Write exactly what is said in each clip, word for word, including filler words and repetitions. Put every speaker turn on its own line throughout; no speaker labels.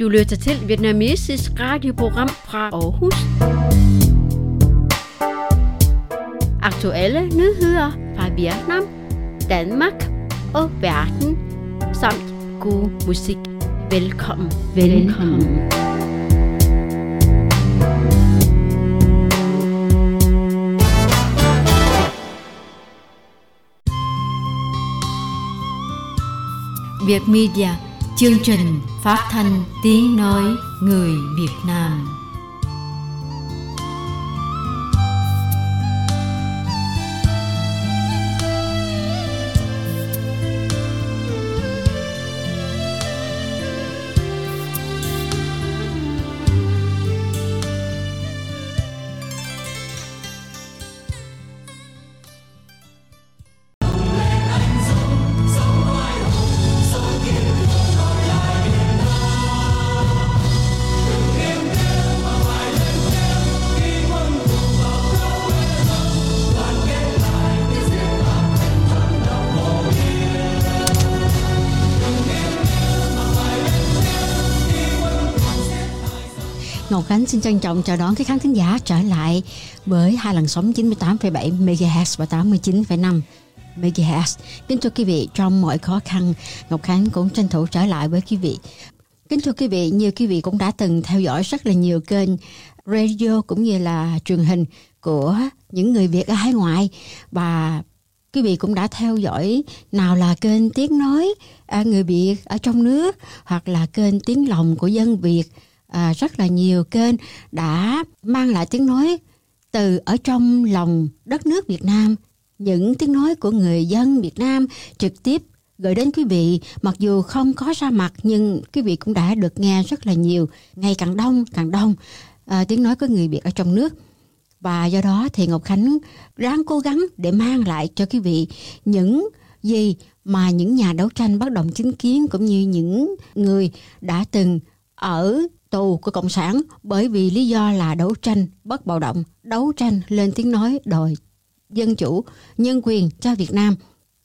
Du lytter til vietnamesisk radioprogram fra Aarhus. Aktuelle nyheder fra Vietnam, Danmark og verden, samt god musik. Velkommen, velkommen.
Việt Media, chương trình phát thanh tiếng nói người Việt Nam.
Ngọc Khánh xin trân trọng chào đón các khán thính giả trở lại với hai làn sóng chín mươi tám phẩy bảy mê ga héc và tám mươi chín phẩy năm mê ga héc. Kính thưa quý vị, trong mọi khó khăn, Ngọc Khánh cũng tranh thủ trở lại với quý vị. Kính thưa quý vị, như quý vị cũng đã từng theo dõi rất là nhiều kênh radio cũng như là truyền hình của những người Việt ở hải ngoại, và quý vị cũng đã theo dõi nào là kênh Tiếng Nói à, người Việt ở trong nước, hoặc là kênh Tiếng Lòng của dân Việt. À, rất là nhiều kênh đã mang lại tiếng nói từ ở trong lòng đất nước Việt Nam, những tiếng nói của người dân Việt Nam trực tiếp gửi đến quý vị. Mặc dù không có ra mặt nhưng quý vị cũng đã được nghe rất là nhiều, ngày càng đông càng đông à, tiếng nói của người Việt ở trong nước. Và do đó thì Ngọc Khánh ráng cố gắng để mang lại cho quý vị những gì mà những nhà đấu tranh bất đồng chính kiến cũng như những người đã từng ở tù của Cộng sản bởi vì lý do là đấu tranh bất bạo động, đấu tranh lên tiếng nói đòi dân chủ, nhân quyền cho Việt Nam.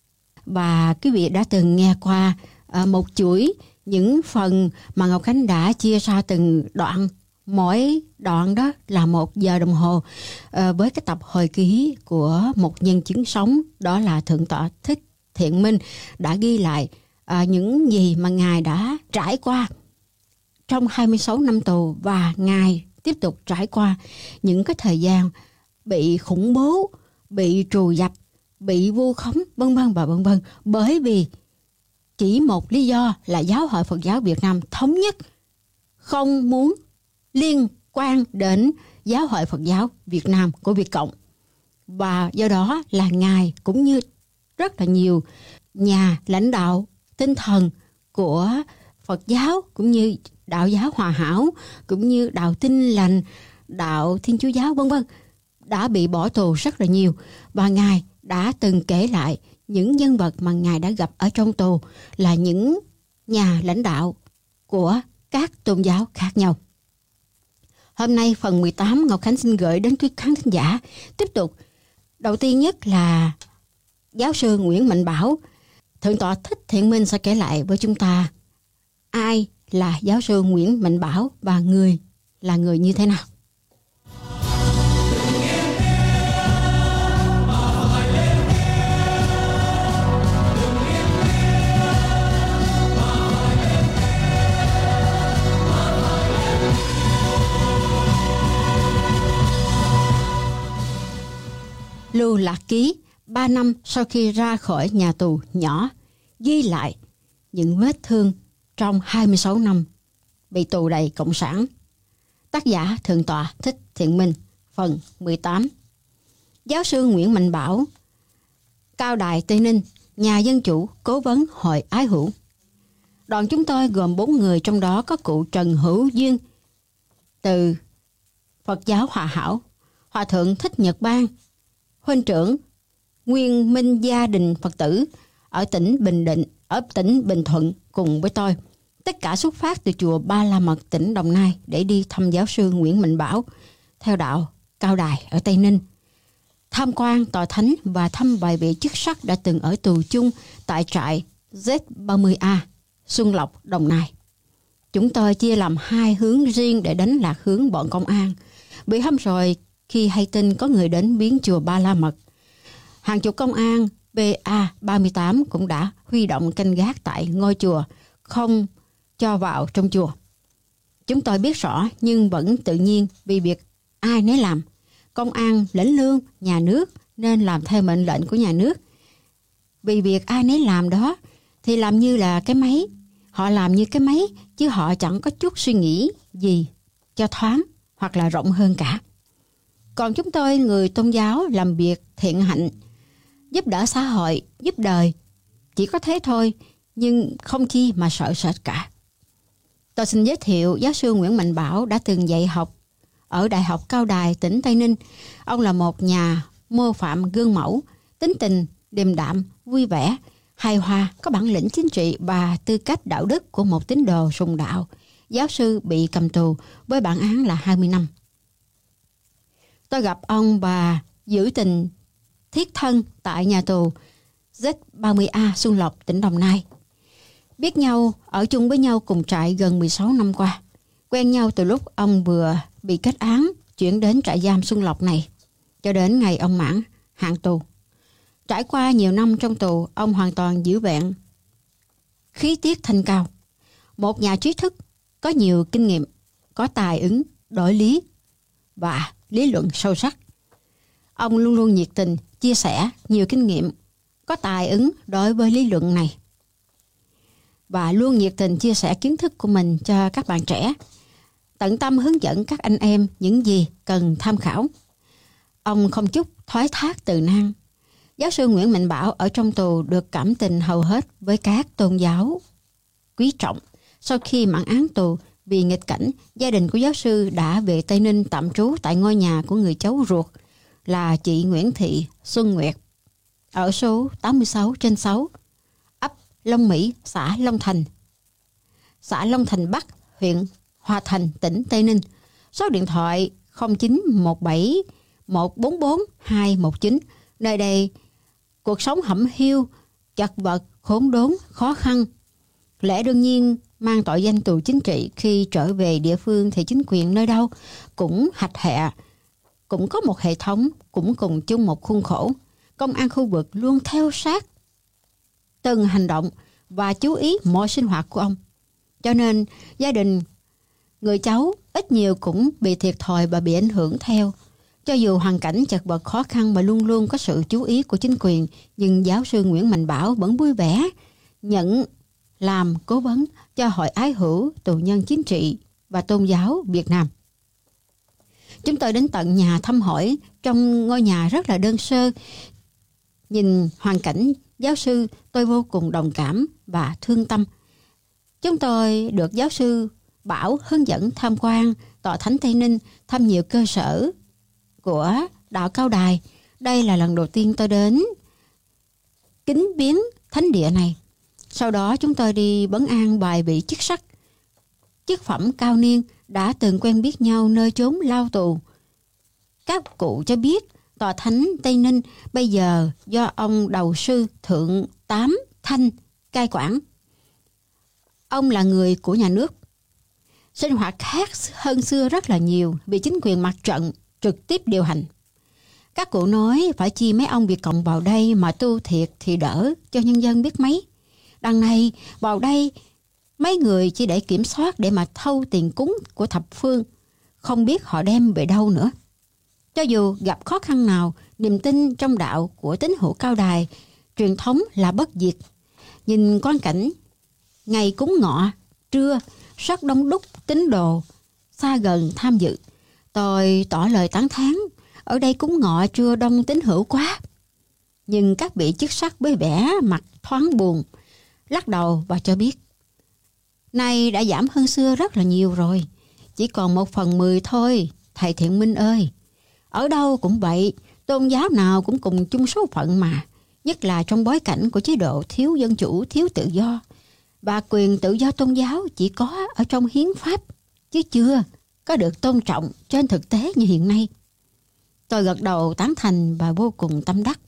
Và quý vị đã từng nghe qua uh, một chuỗi những phần mà Ngọc Khánh đã chia ra từng đoạn, mỗi đoạn đó là một giờ đồng hồ, uh, với cái tập hồi ký của một nhân chứng sống, đó là Thượng tọa Thích Thiện Minh, đã ghi lại uh, những gì mà Ngài đã trải qua trong hai mươi sáu năm tù, và Ngài tiếp tục trải qua những cái thời gian bị khủng bố, bị trù dập, bị vu khống, vân vân và vân vân, bởi vì chỉ một lý do là Giáo hội Phật giáo Việt Nam thống nhất không muốn liên quan đến Giáo hội Phật giáo Việt Nam của Việt Cộng. Và do đó là Ngài cũng như rất là nhiều nhà lãnh đạo tinh thần của Phật giáo cũng như đạo giáo Hòa Hảo cũng như đạo Tin Lành, đạo Thiên Chúa giáo vân vân đã bị bỏ tù rất là nhiều. Và Ngài đã từng kể lại những nhân vật mà Ngài đã gặp ở trong tù là những nhà lãnh đạo của các tôn giáo khác nhau. Hôm nay phần mười tám Ngọc Khánh xin gửi đến quý khán thính giả tiếp tục. Đầu tiên nhất là giáo sư Nguyễn Mạnh Bảo. Thượng tọa Thích Thiện Minh sẽ kể lại với chúng ta ai là giáo sư Nguyễn Mạnh Bảo và người là người như thế nào. Lưu Lạc Ký ba năm sau khi ra khỏi nhà tù nhỏ, ghi lại những vết thương trong hai mươi sáu năm bị tù đầy Cộng sản. Tác giả Thượng tọa Thích Thiện Minh. Phần mười tám. Giáo sư Nguyễn Mạnh Bảo, Cao đài Tây Ninh, nhà dân chủ, cố vấn Hội Ái Hữu. Đoàn chúng tôi gồm bốn người, trong đó có cụ Trần Hữu Duyên từ Phật giáo Hòa Hảo, Hòa thượng Thích Nhật Bang, huynh trưởng Nguyên Minh gia đình Phật tử ở tỉnh Bình Định, ở tỉnh Bình Thuận cùng với tôi. Tất cả xuất phát từ chùa Ba La Mật, tỉnh Đồng Nai để đi thăm giáo sư Nguyễn Mạnh Bảo theo đạo Cao đài ở Tây Ninh, tham quan tòa thánh và thăm vài vị chức sắc đã từng ở tù chung tại trại Z ba mươi A, Xuân Lộc, Đồng Nai. Chúng tôi chia làm hai hướng riêng để đánh lạc hướng bọn công an. Bị hâm rồi khi hay tin có người đến biến chùa Ba La Mật. Hàng chục công an B A ba mươi tám cũng đã huy động canh gác tại ngôi chùa, không cho vào trong chùa. Chúng tôi biết rõ nhưng vẫn tự nhiên vì việc ai nấy làm. Công an lãnh lương nhà nước nên làm theo mệnh lệnh của nhà nước. Vì việc ai nấy làm đó thì làm như là cái máy. Họ làm như cái máy chứ họ chẳng có chút suy nghĩ gì cho thoáng hoặc là rộng hơn cả. Còn chúng tôi người tôn giáo làm việc thiện hạnh, giúp đỡ xã hội, giúp đời. Chỉ có thế thôi, nhưng không chi mà sợ sệt cả. Tôi xin giới thiệu giáo sư Nguyễn Mạnh Bảo đã từng dạy học ở Đại học Cao Đài, tỉnh Tây Ninh. Ông là một nhà mô phạm gương mẫu, tính tình điềm đạm, vui vẻ, hài hòa, có bản lĩnh chính trị và tư cách đạo đức của một tín đồ sùng đạo. Giáo sư bị cầm tù với bản án là hai mươi năm. Tôi gặp ông và giữ tình thiết thân tại nhà tù Z ba mươi A Xuân Lộc, tỉnh Đồng Nai. Biết nhau, ở chung với nhau cùng trại gần mười sáu năm qua. Quen nhau từ lúc ông vừa bị kết án chuyển đến trại giam Xuân Lộc này, cho đến ngày ông mãn hạn tù. Trải qua nhiều năm trong tù, ông hoàn toàn giữ vẹn khí tiết thanh cao. Một nhà trí thức, có nhiều kinh nghiệm, có tài ứng, đối lý và lý luận sâu sắc. Ông luôn luôn nhiệt tình, chia sẻ nhiều kinh nghiệm, có tài ứng đối với lý luận này. Và luôn nhiệt tình chia sẻ kiến thức của mình cho các bạn trẻ. Tận tâm hướng dẫn các anh em những gì cần tham khảo. Ông không chút thoái thác từ nan. Giáo sư Nguyễn Mạnh Bảo ở trong tù được cảm tình hầu hết với các tôn giáo quý trọng. Sau khi mãn án tù vì nghịch cảnh, gia đình của giáo sư đã về Tây Ninh tạm trú tại ngôi nhà của người cháu ruột là chị Nguyễn Thị Xuân Nguyệt ở số tám mươi sáu trên sáu, ấp Long Mỹ, xã Long Thành, xã Long Thành Bắc, huyện Hòa Thành, tỉnh Tây Ninh. Số điện thoại không chín một bảy một bốn bốn hai một chín. Nơi đây cuộc sống hẩm hiu, chật vật, khốn đốn, khó khăn. Lẽ đương nhiên mang tội danh tù chính trị, khi trở về địa phương thì chính quyền nơi đâu cũng hạch hẹ, cũng có một hệ thống, cũng cùng chung một khuôn khổ. Công an khu vực luôn theo sát từng hành động và chú ý mọi sinh hoạt của ông. Cho nên gia đình người cháu ít nhiều cũng bị thiệt thòi và bị ảnh hưởng theo. Cho dù hoàn cảnh chật vật khó khăn mà luôn luôn có sự chú ý của chính quyền, nhưng giáo sư Nguyễn Mạnh Bảo vẫn vui vẻ nhận làm cố vấn cho Hội Ái Hữu Tù nhân Chính trị và Tôn giáo Việt Nam. Chúng tôi đến tận nhà thăm hỏi. Trong ngôi nhà rất là đơn sơ, nhìn hoàn cảnh giáo sư, tôi vô cùng đồng cảm và thương tâm. Chúng tôi được giáo sư Bảo hướng dẫn tham quan tòa thánh Tây Ninh, thăm nhiều cơ sở của đạo Cao Đài. Đây là lần đầu tiên tôi đến kính viếng thánh địa này. Sau đó chúng tôi đi bấn an vài vị chức sắc, chức phẩm cao niên đã từng quen biết nhau nơi chốn lao tù. Các cụ cho biết tòa thánh Tây Ninh bây giờ do ông đầu sư Thượng Tám Thanh cai quản. Ông là người của nhà nước. Sinh hoạt khác hơn xưa rất là nhiều vì chính quyền mặt trận trực tiếp điều hành. Các cụ nói phải chi mấy ông Việt Cộng vào đây mà tu thiệt thì đỡ cho nhân dân biết mấy. Đằng này vào đây mấy người chỉ để kiểm soát để mà thâu tiền cúng của thập phương, không biết họ đem về đâu nữa. Cho dù gặp khó khăn nào, niềm tin trong đạo của tín hữu Cao Đài truyền thống là bất diệt. Nhìn quan cảnh ngày cúng ngọ trưa rất đông đúc tín đồ xa gần tham dự, tôi tỏ lời tán thán. Ở đây cúng ngọ trưa đông tín hữu quá. Nhưng các vị chức sắc với vẻ mặt thoáng buồn, lắc đầu và cho biết nay đã giảm hơn xưa rất là nhiều rồi, chỉ còn một phần mười thôi thầy Thiện Minh ơi. Ở đâu cũng vậy, tôn giáo nào cũng cùng chung số phận mà, nhất là trong bối cảnh của chế độ thiếu dân chủ, thiếu tự do. Và quyền tự do tôn giáo chỉ có ở trong hiến pháp, chứ chưa có được tôn trọng trên thực tế như hiện nay. Tôi gật đầu tán thành và vô cùng tâm đắc.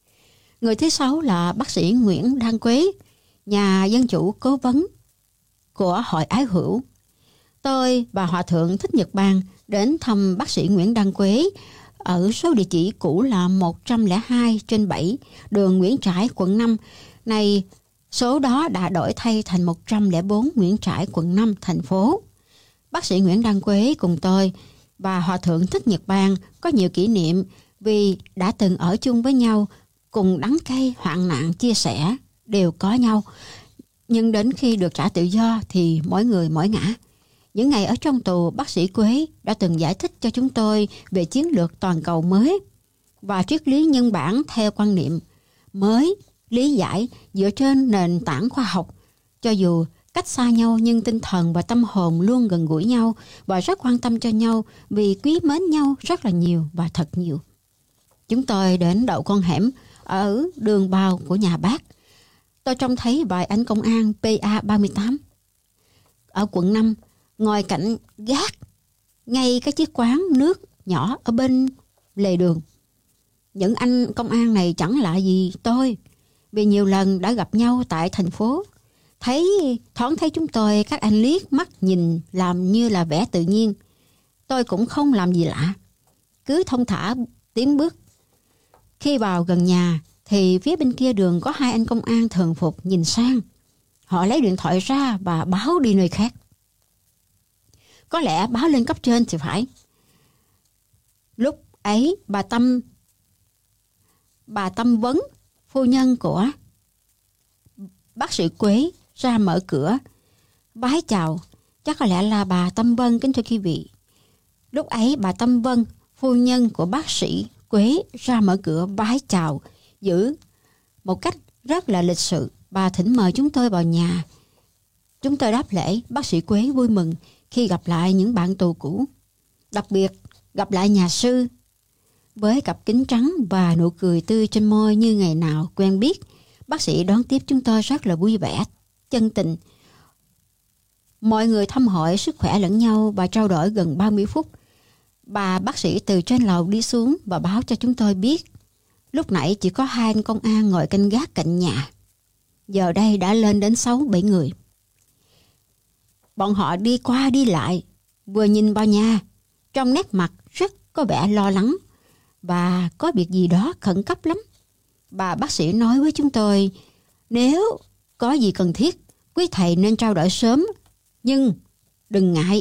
Người thứ sáu là bác sĩ Nguyễn Đăng Quế, nhà dân chủ cố vấn của Hội Ái Hữu. Tôi và Hòa Thượng Thích Nhật Bang đến thăm bác sĩ Nguyễn Đăng Quế ở số địa chỉ cũ là một trăm lẻ hai trên bảy đường Nguyễn Trãi, quận năm. Nay số đó đã đổi thay thành một trăm lẻ bốn Nguyễn Trãi, quận năm, thành phố. Bác sĩ Nguyễn Đăng Quế cùng tôi và Hòa Thượng Thích Nhật Bang có nhiều kỷ niệm vì đã từng ở chung với nhau, cùng đắng cay, hoạn nạn, chia sẻ, đều có nhau. Nhưng đến khi được trả tự do thì mỗi người mỗi ngã. Những ngày ở trong tù, bác sĩ Quế đã từng giải thích cho chúng tôi về chiến lược toàn cầu mới và triết lý nhân bản theo quan niệm mới, lý giải dựa trên nền tảng khoa học. Cho dù cách xa nhau nhưng tinh thần và tâm hồn luôn gần gũi nhau và rất quan tâm cho nhau vì quý mến nhau rất là nhiều và thật nhiều. Chúng tôi đến đậu con hẻm ở đường bao của nhà bác. Tôi trông thấy vài anh công an P A ba mươi tám ở quận năm ngồi cạnh gác ngay cái chiếc quán nước nhỏ ở bên lề đường. Những anh công an này chẳng lạ gì tôi, vì nhiều lần đã gặp nhau tại thành phố. Thấy thoáng thấy chúng tôi, các anh liếc mắt nhìn làm như là vẻ tự nhiên. Tôi cũng không làm gì lạ, cứ thông thả tiến bước. Khi vào gần nhà thì phía bên kia đường có hai anh công an thường phục nhìn sang. Họ lấy điện thoại ra và báo đi nơi khác. Có lẽ báo lên cấp trên thì phải. Lúc ấy bà Tâm bà Tâm Vấn, phu nhân của bác sĩ Quế, ra mở cửa vái chào. Chắc có lẽ là bà Tâm Vân, kính thưa quý vị. Lúc ấy bà Tâm Vân, phu nhân của bác sĩ Quế, ra mở cửa vái chào giữ một cách rất là lịch sự. Bà thỉnh mời chúng tôi vào nhà. Chúng tôi đáp lễ. Bác sĩ Quế vui mừng khi gặp lại những bạn tù cũ, đặc biệt gặp lại nhà sư. Với cặp kính trắng và nụ cười tươi trên môi như ngày nào quen biết, bác sĩ đón tiếp chúng tôi rất là vui vẻ, chân tình. Mọi người thăm hỏi sức khỏe lẫn nhau và trao đổi gần ba mươi phút. Bà bác sĩ từ trên lầu đi xuống và báo cho chúng tôi biết lúc nãy chỉ có hai anh công an ngồi canh gác cạnh nhà, giờ đây đã lên đến sáu bảy người. Bọn họ đi qua đi lại, vừa nhìn vào nhà, trong nét mặt rất có vẻ lo lắng và có việc gì đó khẩn cấp lắm. Bà bác sĩ nói với chúng tôi, nếu có gì cần thiết, quý thầy nên trao đổi sớm, nhưng đừng ngại.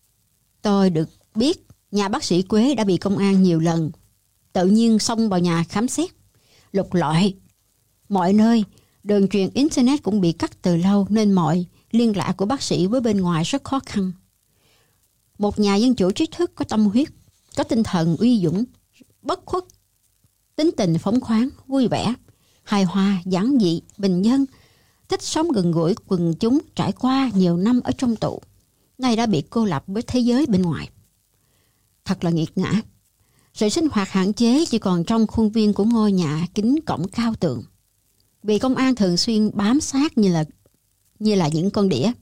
Tôi được biết nhà bác sĩ Quế đã bị công an nhiều lần tự nhiên xông vào nhà khám xét, lục lọi mọi nơi. Đường truyền Internet cũng bị cắt từ lâu nên mọi liên lạc của bác sĩ với bên ngoài rất khó khăn. Một nhà dân chủ trí thức có tâm huyết, có tinh thần uy dũng, bất khuất, tính tình phóng khoáng, vui vẻ, hài hòa, giản dị, bình dân, thích sống gần gũi quần chúng, trải qua nhiều năm ở trong tù, nay đã bị cô lập với thế giới bên ngoài. Thật là nghiệt ngã. Sự sinh hoạt hạn chế chỉ còn trong khuôn viên của ngôi nhà kính cổng cao tường, vì công an thường xuyên bám sát như là như là những con đĩa.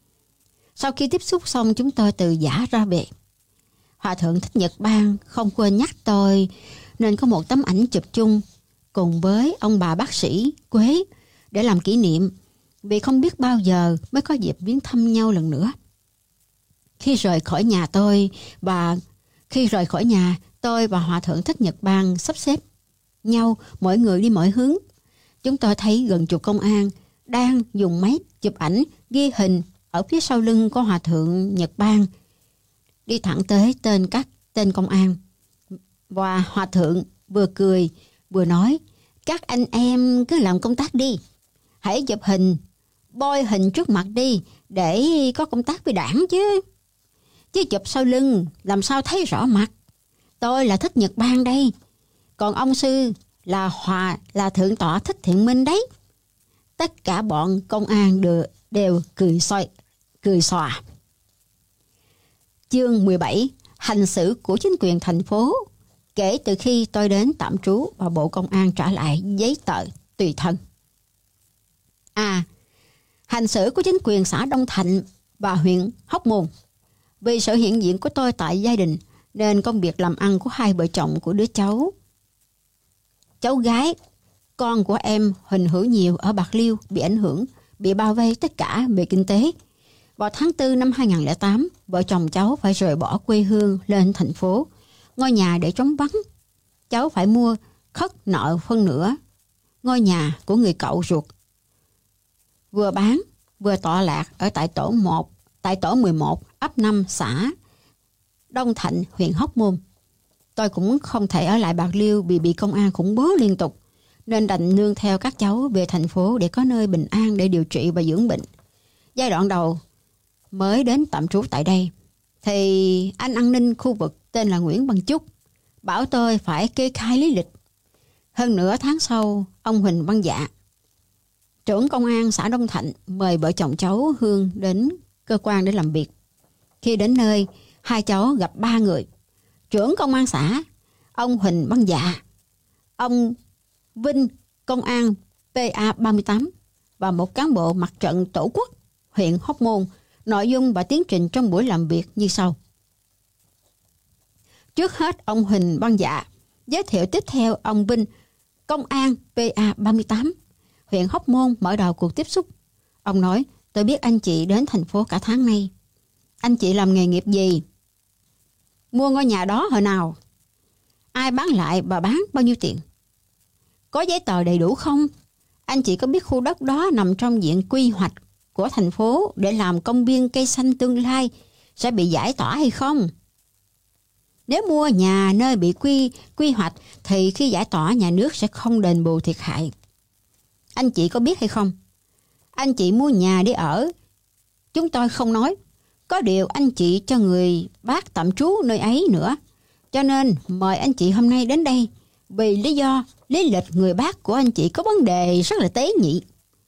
Sau khi tiếp xúc xong, chúng tôi từ giã ra về. Hòa thượng Thích Nhật Bang không quên nhắc tôi nên có một tấm ảnh chụp chung cùng với ông bà bác sĩ Quế để làm kỷ niệm, vì không biết bao giờ mới có dịp viếng thăm nhau lần nữa. Khi rời khỏi nhà tôi và khi rời khỏi nhà, tôi và Hòa thượng Thích Nhật Bang sắp xếp nhau, mỗi người đi mỗi hướng. Chúng tôi thấy gần chục công an đang dùng máy chụp ảnh ghi hình ở phía sau lưng của Hòa thượng Nhật Bang, đi thẳng tới tên các tên công an. Và Hòa thượng vừa cười vừa nói, các anh em cứ làm công tác đi, hãy chụp hình bôi hình trước mặt đi để có công tác với đảng chứ. Chứ chụp sau lưng làm sao thấy rõ mặt. Tôi là Thích Nhật Bang đây, còn ông sư là Hòa là Thượng tọa Thích Thiện Minh đấy. Tất cả bọn công an đều, đều cười xoay, cười xòa. Chương mười bảy. Hành xử của chính quyền thành phố kể từ khi tôi đến tạm trú và Bộ Công an trả lại giấy tờ tùy thân. À, hành xử của chính quyền xã Đông Thạnh và huyện Hóc Môn. Vì sự hiện diện của tôi tại gia đình nên công việc làm ăn của hai vợ chồng của đứa cháu cháu gái con của em Huỳnh Hữu Nhiều ở Bạc Liêu bị ảnh hưởng, bị bao vây tất cả về kinh tế. Vào tháng tư năm hai nghìn không trăm lẻ tám, vợ chồng cháu phải rời bỏ quê hương lên thành phố. Ngôi nhà để trống vắng. Cháu phải mua khất nợ phân nửa ngôi nhà của người cậu ruột. Vừa bán, vừa tọa lạc ở tại tổ một, tại tổ mười một, ấp năm, xã Đông Thạnh, huyện Hóc Môn. Tôi cũng không thể ở lại Bạc Liêu vì bị công an khủng bố liên tục, nên đành nương theo các cháu về thành phố để có nơi bình an để điều trị và dưỡng bệnh. Giai đoạn đầu mới đến tạm trú tại đây, thì anh an ninh khu vực tên là Nguyễn Văn Chúc bảo tôi phải kê khai lý lịch. Hơn nửa tháng sau, ông Huỳnh Văn Dạ, trưởng công an xã Đông Thạnh, mời vợ chồng cháu Hương đến cơ quan để làm việc. Khi đến nơi, hai cháu gặp ba người: trưởng công an xã, ông Huỳnh Văn Dạ, ông Vinh, công an pê a ba mươi tám, và một cán bộ mặt trận Tổ quốc huyện Hóc Môn. Nội dung và tiến trình trong buổi làm việc như sau. Trước hết, ông Huỳnh Văn Dạ giới thiệu tiếp theo ông Vinh, công an pê a ba mươi tám, huyện Hóc Môn, mở đầu cuộc tiếp xúc. Ông nói: tôi biết anh chị đến thành phố cả tháng nay. Anh chị làm nghề nghiệp gì? Mua ngôi nhà đó hồi nào? Ai bán lại và bán bao nhiêu tiền? Có giấy tờ đầy đủ không? Anh chị có biết khu đất đó nằm trong diện quy hoạch của thành phố để làm công viên cây xanh tương lai sẽ bị giải tỏa hay không? Nếu mua nhà nơi bị quy quy hoạch thì khi giải tỏa nhà nước sẽ không đền bù thiệt hại. Anh chị có biết hay không? Anh chị mua nhà để ở, chúng tôi không nói. Có điều anh chị cho người bác tạm trú nơi ấy nữa. Cho nên mời anh chị hôm nay đến đây vì lý do lý lịch người bác của anh chị có vấn đề rất là tế nhị.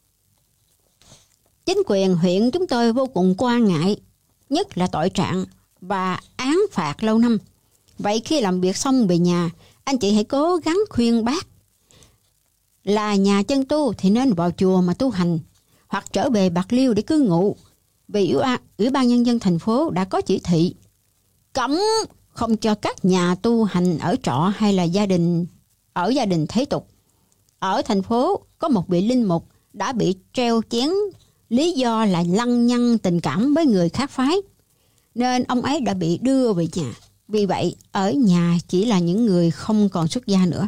Chính quyền huyện chúng tôi vô cùng quan ngại, nhất là tội trạng và án phạt lâu năm. Vậy khi làm việc xong về nhà, anh chị hãy cố gắng khuyên bác là nhà chân tu thì nên vào chùa mà tu hành, hoặc trở về Bạc Liêu để cư ngụ. Vì Ủy ban Nhân dân thành phố đã có chỉ thị cấm không cho các nhà tu hành ở trọ hay là gia đình ở gia đình thế tục. Ở thành phố có một vị linh mục đã bị treo chén lý do là lăng nhăng tình cảm với người khác phái, nên ông ấy đã bị đưa về nhà. Vì vậy, ở nhà chỉ là những người không còn xuất gia nữa.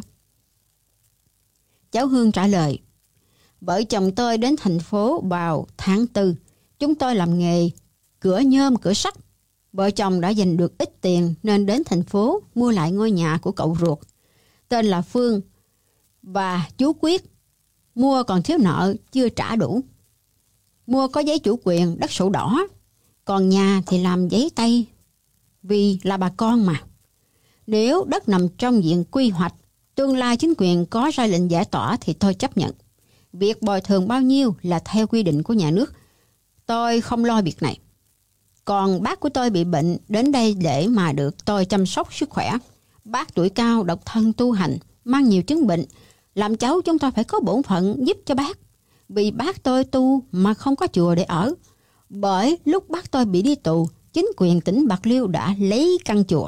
Cháu Hương trả lời: vợ chồng tôi đến thành phố vào tháng tư. Chúng tôi làm nghề cửa nhôm, cửa sắt. Vợ chồng đã dành được ít tiền nên đến thành phố mua lại ngôi nhà của cậu ruột, tên là Phương, và chú Quyết. Mua còn thiếu nợ chưa trả đủ. Mua có giấy chủ quyền, đất sổ đỏ. Còn nhà thì làm giấy tay vì là bà con mà. Nếu đất nằm trong diện quy hoạch, tương lai chính quyền có ra lệnh giải tỏa thì tôi chấp nhận. Việc bồi thường bao nhiêu là theo quy định của nhà nước. Tôi không lo việc này. Còn bác của tôi bị bệnh, đến đây để mà được tôi chăm sóc sức khỏe. Bác tuổi cao, độc thân tu hành, mang nhiều chứng bệnh. Làm cháu chúng tôi phải có bổn phận giúp cho bác. Vì bác tôi tu mà không có chùa để ở. Bởi lúc bác tôi bị đi tù, chính quyền tỉnh Bạc Liêu đã lấy căn chùa.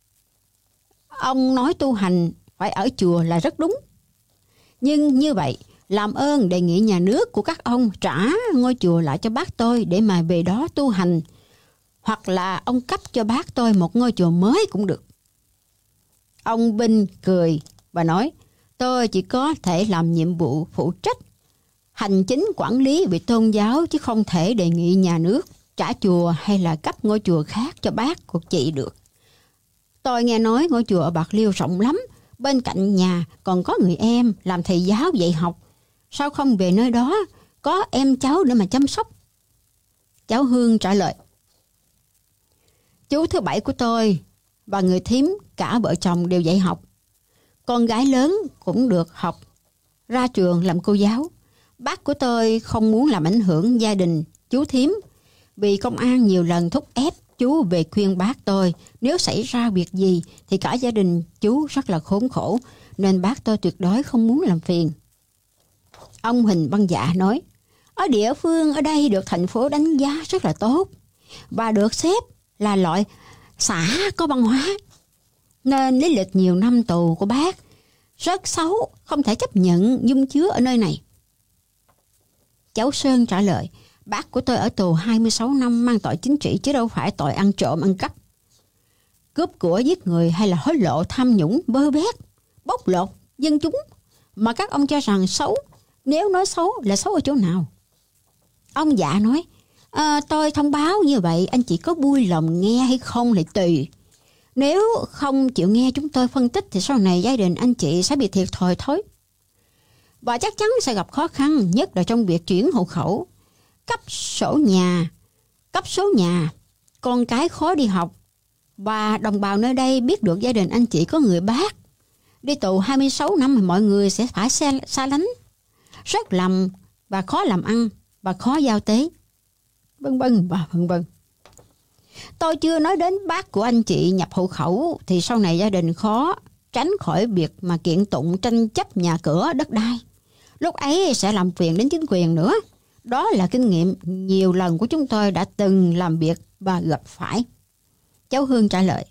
Ông nói tu hành phải ở chùa là rất đúng. Nhưng như vậy, làm ơn đề nghị nhà nước của các ông trả ngôi chùa lại cho bác tôi để mà về đó tu hành. Hoặc là ông cấp cho bác tôi một ngôi chùa mới cũng được. Ông Vinh cười và nói: tôi chỉ có thể làm nhiệm vụ phụ trách hành chính quản lý về tôn giáo, chứ không thể đề nghị nhà nước trả chùa hay là cấp ngôi chùa khác cho bác của chị được. Tôi nghe nói ngôi chùa ở Bạc Liêu rộng lắm, bên cạnh nhà còn có người em làm thầy giáo dạy học. Sao không về nơi đó có em cháu để mà chăm sóc? Cháu Hương trả lời: chú thứ bảy của tôi và người thím cả vợ chồng đều dạy học. Con gái lớn cũng được học, ra trường làm cô giáo. Bác của tôi không muốn làm ảnh hưởng gia đình chú thím, vì công an nhiều lần thúc ép chú về khuyên bác tôi nếu xảy ra việc gì thì cả gia đình chú rất là khốn khổ, nên bác tôi tuyệt đối không muốn làm phiền. Ông Huỳnh Văn Dạ nói: ở địa phương ở đây được thành phố đánh giá rất là tốt và được xếp là loại xã có văn hóa, nên lý lịch nhiều năm tù của bác rất xấu, không thể chấp nhận dung chứa ở nơi này. Cháu Sơn trả lời: Bác của tôi ở tù hai mươi sáu năm mang tội chính trị chứ đâu phải tội ăn trộm ăn cắp, cướp của, giết người hay là hối lộ, tham nhũng, bơ vét, bóc lột dân chúng mà các ông cho rằng xấu. Nếu nói xấu là xấu ở chỗ nào? Ông Dạ nói, à, tôi thông báo như vậy, anh chị có vui lòng nghe hay không lại tùy. Nếu không chịu nghe chúng tôi phân tích thì sau này gia đình anh chị sẽ bị thiệt thòi thôi. Và chắc chắn sẽ gặp khó khăn, nhất là trong việc chuyển hộ khẩu, cấp sổ nhà, cấp số nhà, con cái khó đi học. Và đồng bào nơi đây biết được gia đình anh chị có người bác đi tù hai mươi sáu năm thì mọi người sẽ phải xa, xa lánh, rất lầm và khó làm ăn và khó giao tế, vân vân và vân vân. Tôi chưa nói đến bác của anh chị nhập hộ khẩu thì sau này gia đình khó tránh khỏi việc mà kiện tụng tranh chấp nhà cửa, đất đai. Lúc ấy sẽ làm phiền đến chính quyền nữa. Đó là kinh nghiệm nhiều lần của chúng tôi đã từng làm việc và gặp phải. Cháu Hương trả lời,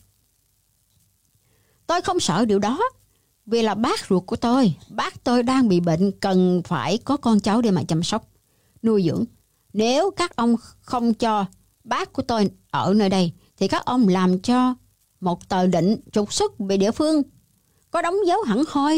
tôi không sợ điều đó, vì là bác ruột của tôi. Bác tôi đang bị bệnh, cần phải có con cháu để mà chăm sóc, nuôi dưỡng. Nếu các ông không cho bác của tôi ở nơi đây thì các ông làm cho một tờ định trục xuất về địa phương có đóng dấu hẳn hoi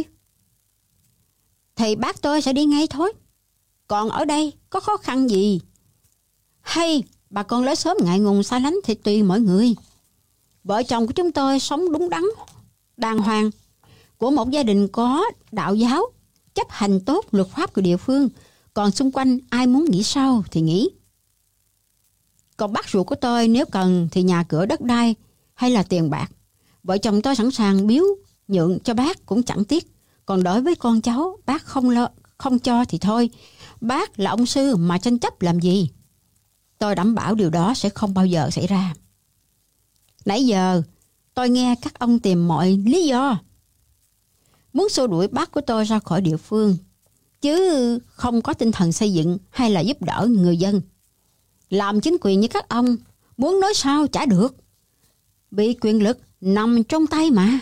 thì bác tôi sẽ đi ngay thôi. Còn ở đây có khó khăn gì? Hay bà con lấy sớm ngại ngùng xa lánh thì tùy mọi người. Vợ chồng của chúng tôi sống đúng đắn, đàng hoàng, của một gia đình có đạo giáo, chấp hành tốt luật pháp của địa phương. Còn xung quanh ai muốn nghĩ sao thì nghĩ. Còn bác ruột của tôi nếu cần thì nhà cửa, đất đai hay là tiền bạc, vợ chồng tôi sẵn sàng biếu nhượng cho bác cũng chẳng tiếc. Còn đối với con cháu, bác không lo, không cho thì thôi. Bác là ông sư mà tranh chấp làm gì? Tôi đảm bảo điều đó sẽ không bao giờ xảy ra. Nãy giờ tôi nghe các ông tìm mọi lý do muốn xua đuổi bác của tôi ra khỏi địa phương, chứ không có tinh thần xây dựng hay là giúp đỡ người dân. Làm chính quyền như các ông, muốn nói sao chả được, bị quyền lực nằm trong tay mà.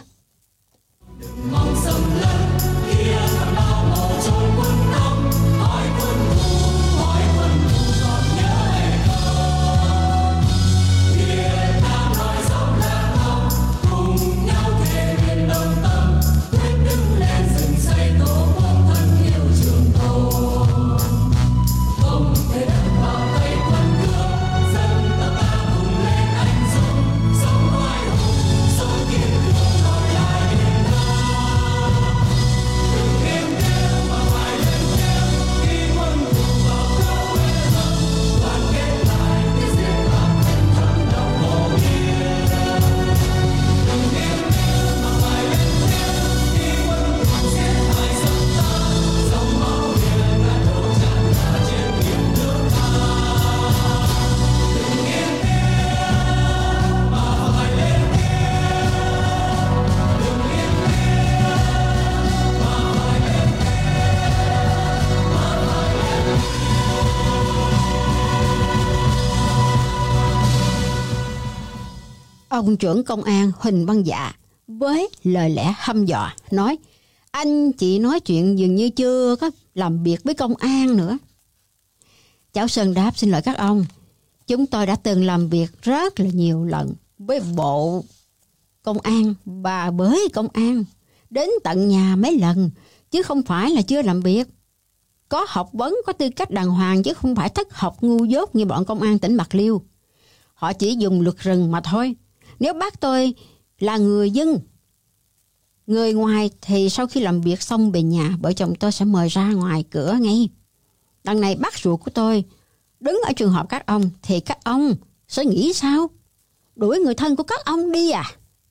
Ông trưởng công an Huỳnh Văn Dạ với lời lẽ hăm dọa nói, anh chị nói chuyện dường như chưa có làm việc với công an nữa. Cháu Sơn đáp, xin lỗi các ông, chúng tôi đã từng làm việc rất là nhiều lần với bộ công an và với công an, đến tận nhà mấy lần, chứ không phải là chưa làm việc. Có học vấn, có tư cách đàng hoàng, chứ không phải thất học ngu dốt như bọn công an tỉnh Bạc Liêu. Họ chỉ dùng luật rừng mà thôi. Nếu bác tôi là người dân, người ngoài, thì sau khi làm việc xong về nhà, vợ chồng tôi sẽ mời ra ngoài cửa ngay. Đằng này bác ruột của tôi đứng ở trường hợp các ông, thì các ông sẽ nghĩ sao? Đuổi người thân của các ông đi à?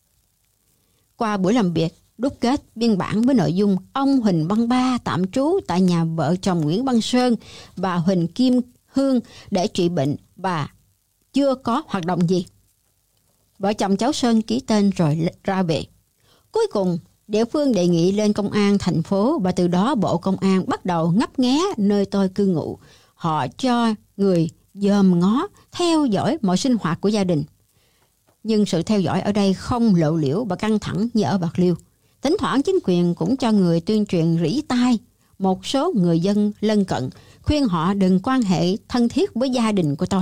Qua buổi làm việc, đúc kết biên bản với nội dung ông Huỳnh Văn Ba tạm trú tại nhà vợ chồng Nguyễn Văn Sơn và Huỳnh Kim Hương để trị bệnh và chưa có hoạt động gì. Vợ chồng cháu Sơn ký tên rồi ra về. Cuối cùng, địa phương đề nghị lên công an thành phố và từ đó Bộ Công an bắt đầu ngấp nghé nơi tôi cư ngụ. Họ cho người dòm ngó, theo dõi mọi sinh hoạt của gia đình. Nhưng sự theo dõi ở đây không lộ liễu và căng thẳng như ở Bạc Liêu. Thỉnh thoảng chính quyền cũng cho người tuyên truyền rỉ tai một số người dân lân cận khuyên họ đừng quan hệ thân thiết với gia đình của tôi.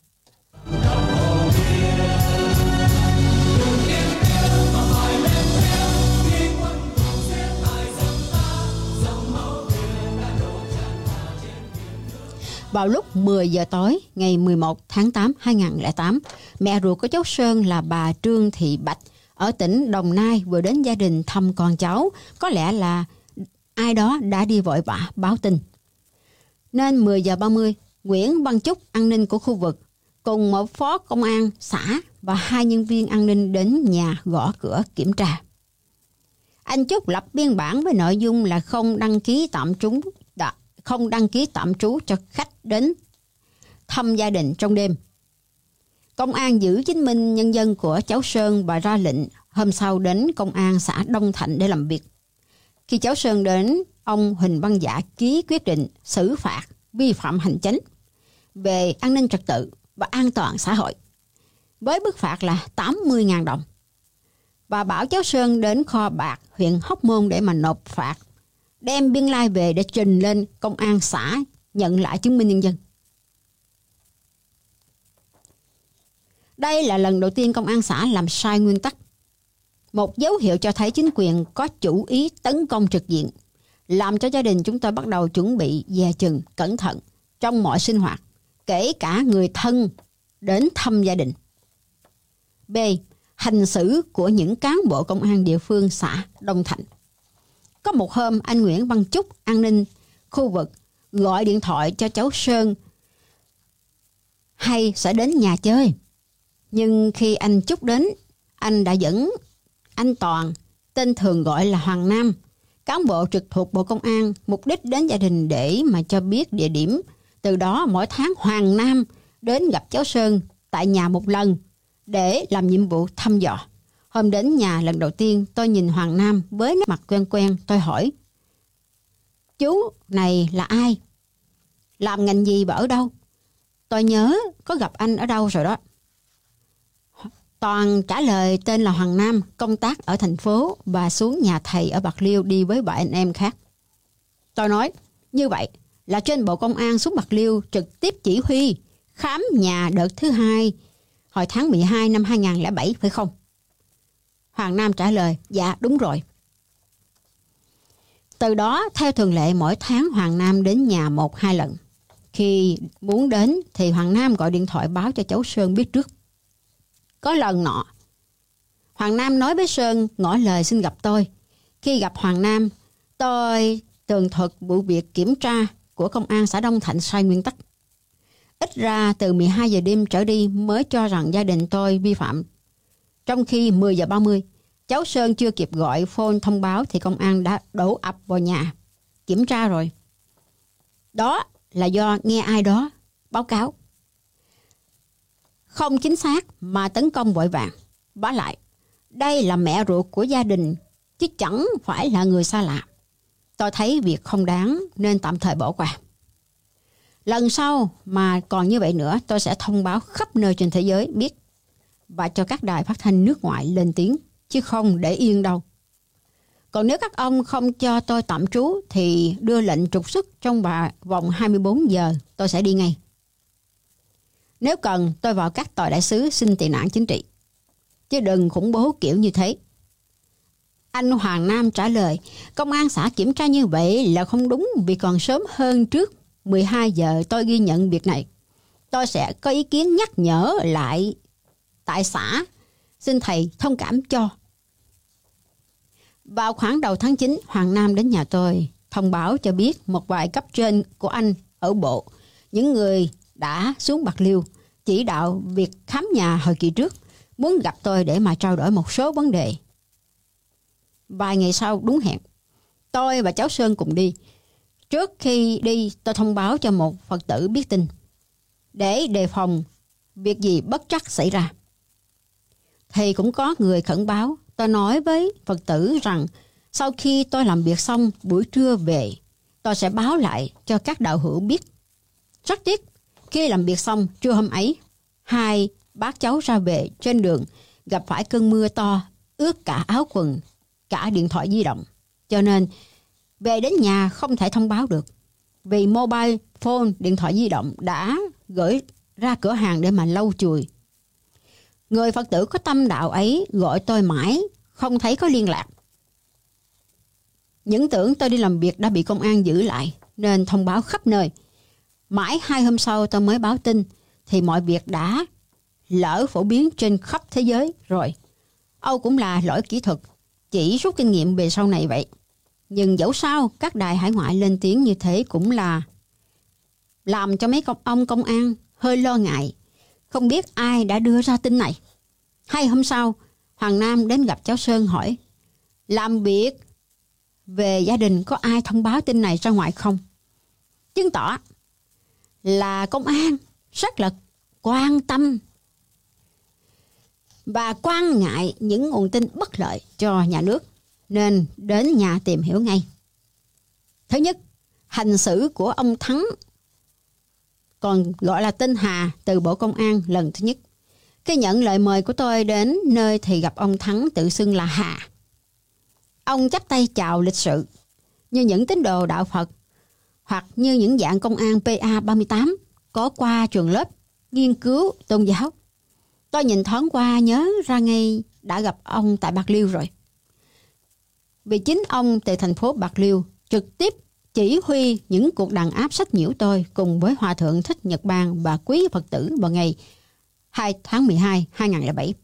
Vào lúc mười giờ tối ngày mười một tháng tám năm hai nghìn không trăm lẻ tám, mẹ ruột của cháu Sơn là bà Trương Thị Bạch ở tỉnh Đồng Nai vừa đến gia đình thăm con cháu. Có lẽ là ai đó đã đi vội vã báo tin. Nên mười giờ ba mươi, Nguyễn Văn Chúc, an ninh của khu vực, cùng một phó công an xã và hai nhân viên an ninh đến nhà gõ cửa kiểm tra. Anh Chúc lập biên bản với nội dung là không đăng ký tạm trú không đăng ký tạm trú cho khách đến thăm gia đình trong đêm. Công an giữ chứng minh nhân dân của cháu Sơn và ra lệnh hôm sau đến công an xã Đông Thạnh để làm việc. Khi cháu Sơn đến, ông Huỳnh Văn Dạ ký quyết định xử phạt vi phạm hành chính về an ninh trật tự và an toàn xã hội với mức phạt là tám mươi nghìn đồng, và bảo cháu Sơn đến kho bạc huyện Hóc Môn để mà nộp phạt, đem biên lai về để trình lên công an xã nhận lại chứng minh nhân dân. Đây là lần đầu tiên công an xã làm sai nguyên tắc, một dấu hiệu cho thấy chính quyền có chủ ý tấn công trực diện, làm cho gia đình chúng tôi bắt đầu chuẩn bị dè chừng, cẩn thận trong mọi sinh hoạt, kể cả người thân đến thăm gia đình. B. Hành xử của những cán bộ công an địa phương xã Đông Thạnh. Có một hôm, anh Nguyễn Văn Chúc, an ninh khu vực, gọi điện thoại cho cháu Sơn hay sẽ đến nhà chơi. Nhưng khi anh Chúc đến, anh đã dẫn anh Toàn, tên thường gọi là Hoàng Nam, cán bộ trực thuộc Bộ Công an, mục đích đến gia đình để mà cho biết địa điểm. Từ đó mỗi tháng Hoàng Nam đến gặp cháu Sơn tại nhà một lần để làm nhiệm vụ thăm dò. Hôm đến nhà lần đầu tiên, tôi nhìn Hoàng Nam với nét mặt quen quen. Tôi hỏi, chú này là ai? Làm ngành gì và ở đâu? Tôi nhớ có gặp anh ở đâu rồi đó. Toàn trả lời tên là Hoàng Nam, công tác ở thành phố và xuống nhà thầy ở Bạc Liêu đi với vài anh em khác. Tôi nói, như vậy là trên Bộ Công an xuống Bạc Liêu trực tiếp chỉ huy khám nhà đợt thứ hai hồi tháng mười hai năm hai nghìn không trăm lẻ bảy phải không? Hoàng Nam trả lời, dạ đúng rồi. Từ đó, theo thường lệ, mỗi tháng Hoàng Nam đến nhà một hai lần. Khi muốn đến thì Hoàng Nam gọi điện thoại báo cho cháu Sơn biết trước. Có lần nọ, Hoàng Nam nói với Sơn ngỏ lời xin gặp tôi. Khi gặp Hoàng Nam, tôi tường thuật vụ việc kiểm tra của công an xã Đông Thạnh sai nguyên tắc. Ít ra từ mười hai giờ đêm trở đi mới cho rằng gia đình tôi vi phạm. Trong khi mười giờ ba mươi, cháu Sơn chưa kịp gọi phone thông báo thì công an đã đổ ập vào nhà kiểm tra rồi. Đó là do nghe ai đó báo cáo không chính xác mà tấn công vội vàng. Vả lại, đây là mẹ ruột của gia đình chứ chẳng phải là người xa lạ. Tôi thấy việc không đáng nên tạm thời bỏ qua. Lần sau mà còn như vậy nữa, tôi sẽ thông báo khắp nơi trên thế giới biết và cho các đài phát thanh nước ngoài lên tiếng, chứ không để yên đâu. Còn nếu các ông không cho tôi tạm trú thì đưa lệnh trục xuất trong vòng hai mươi bốn giờ, tôi sẽ đi ngay. Nếu cần, tôi vào các tòa đại sứ xin tị nạn chính trị, chứ đừng khủng bố kiểu như thế. Anh Hoàng Nam trả lời, công an xã kiểm tra như vậy là không đúng vì còn sớm hơn trước mười hai giờ tôi ghi nhận việc này. Tôi sẽ có ý kiến nhắc nhở lại tại xã, xin thầy thông cảm cho. Vào khoảng đầu tháng chín, Hoàng Nam đến nhà tôi thông báo cho biết một vài cấp trên của anh ở bộ, những người đã xuống Bạc Liêu chỉ đạo việc khám nhà hồi kỳ trước, muốn gặp tôi để mà trao đổi một số vấn đề. Vài ngày sau đúng hẹn, tôi và cháu Sơn cùng đi. Trước khi đi, tôi thông báo cho một Phật tử biết tin để đề phòng việc gì bất trắc xảy ra. Thì cũng có người khẩn báo. Tôi nói với Phật tử rằng sau khi tôi làm việc xong buổi trưa về, tôi sẽ báo lại cho các đạo hữu biết. Rất tiếc, khi làm việc xong trưa hôm ấy, hai bác cháu ra về trên đường gặp phải cơn mưa to, ướt cả áo quần, cả điện thoại di động. Cho nên về đến nhà không thể thông báo được. Vì mobile phone, điện thoại di động đã gửi ra cửa hàng để mà lau chùi. Người Phật tử có tâm đạo ấy gọi tôi mãi, không thấy có liên lạc. Những tưởng tôi đi làm việc đã bị công an giữ lại, nên thông báo khắp nơi. Mãi hai hôm sau tôi mới báo tin, thì mọi việc đã lỡ phổ biến trên khắp thế giới rồi. Âu cũng là lỗi kỹ thuật, chỉ rút kinh nghiệm về sau này vậy. Nhưng dẫu sao, các đài hải ngoại lên tiếng như thế cũng là làm cho mấy công ông công an hơi lo ngại. Không biết ai đã đưa ra tin này. Hai hôm sau, Hoàng Nam đến gặp cháu Sơn hỏi, làm việc về gia đình có ai thông báo tin này ra ngoài không? Chứng tỏ là công an rất là quan tâm và quan ngại những nguồn tin bất lợi cho nhà nước, nên đến nhà tìm hiểu ngay. Thứ nhất, hành xử của ông Thắng, còn gọi là tên Hà, từ Bộ Công an lần thứ nhất. Khi nhận lời mời của tôi đến nơi thì gặp ông Thắng tự xưng là Hà. Ông chắp tay chào lịch sự, như những tín đồ đạo Phật, hoặc như những dạng công an P A ba mươi tám có qua trường lớp nghiên cứu tôn giáo. Tôi nhìn thoáng qua nhớ ra ngay đã gặp ông tại Bạc Liêu rồi. Vì chính ông từ thành phố Bạc Liêu trực tiếp chỉ huy những cuộc đàn áp sách nhiễu tôi cùng với Hòa Thượng Thích Nhật Bang và quý Phật tử vào ngày hai tháng mười hai năm hai nghìn không trăm lẻ bảy.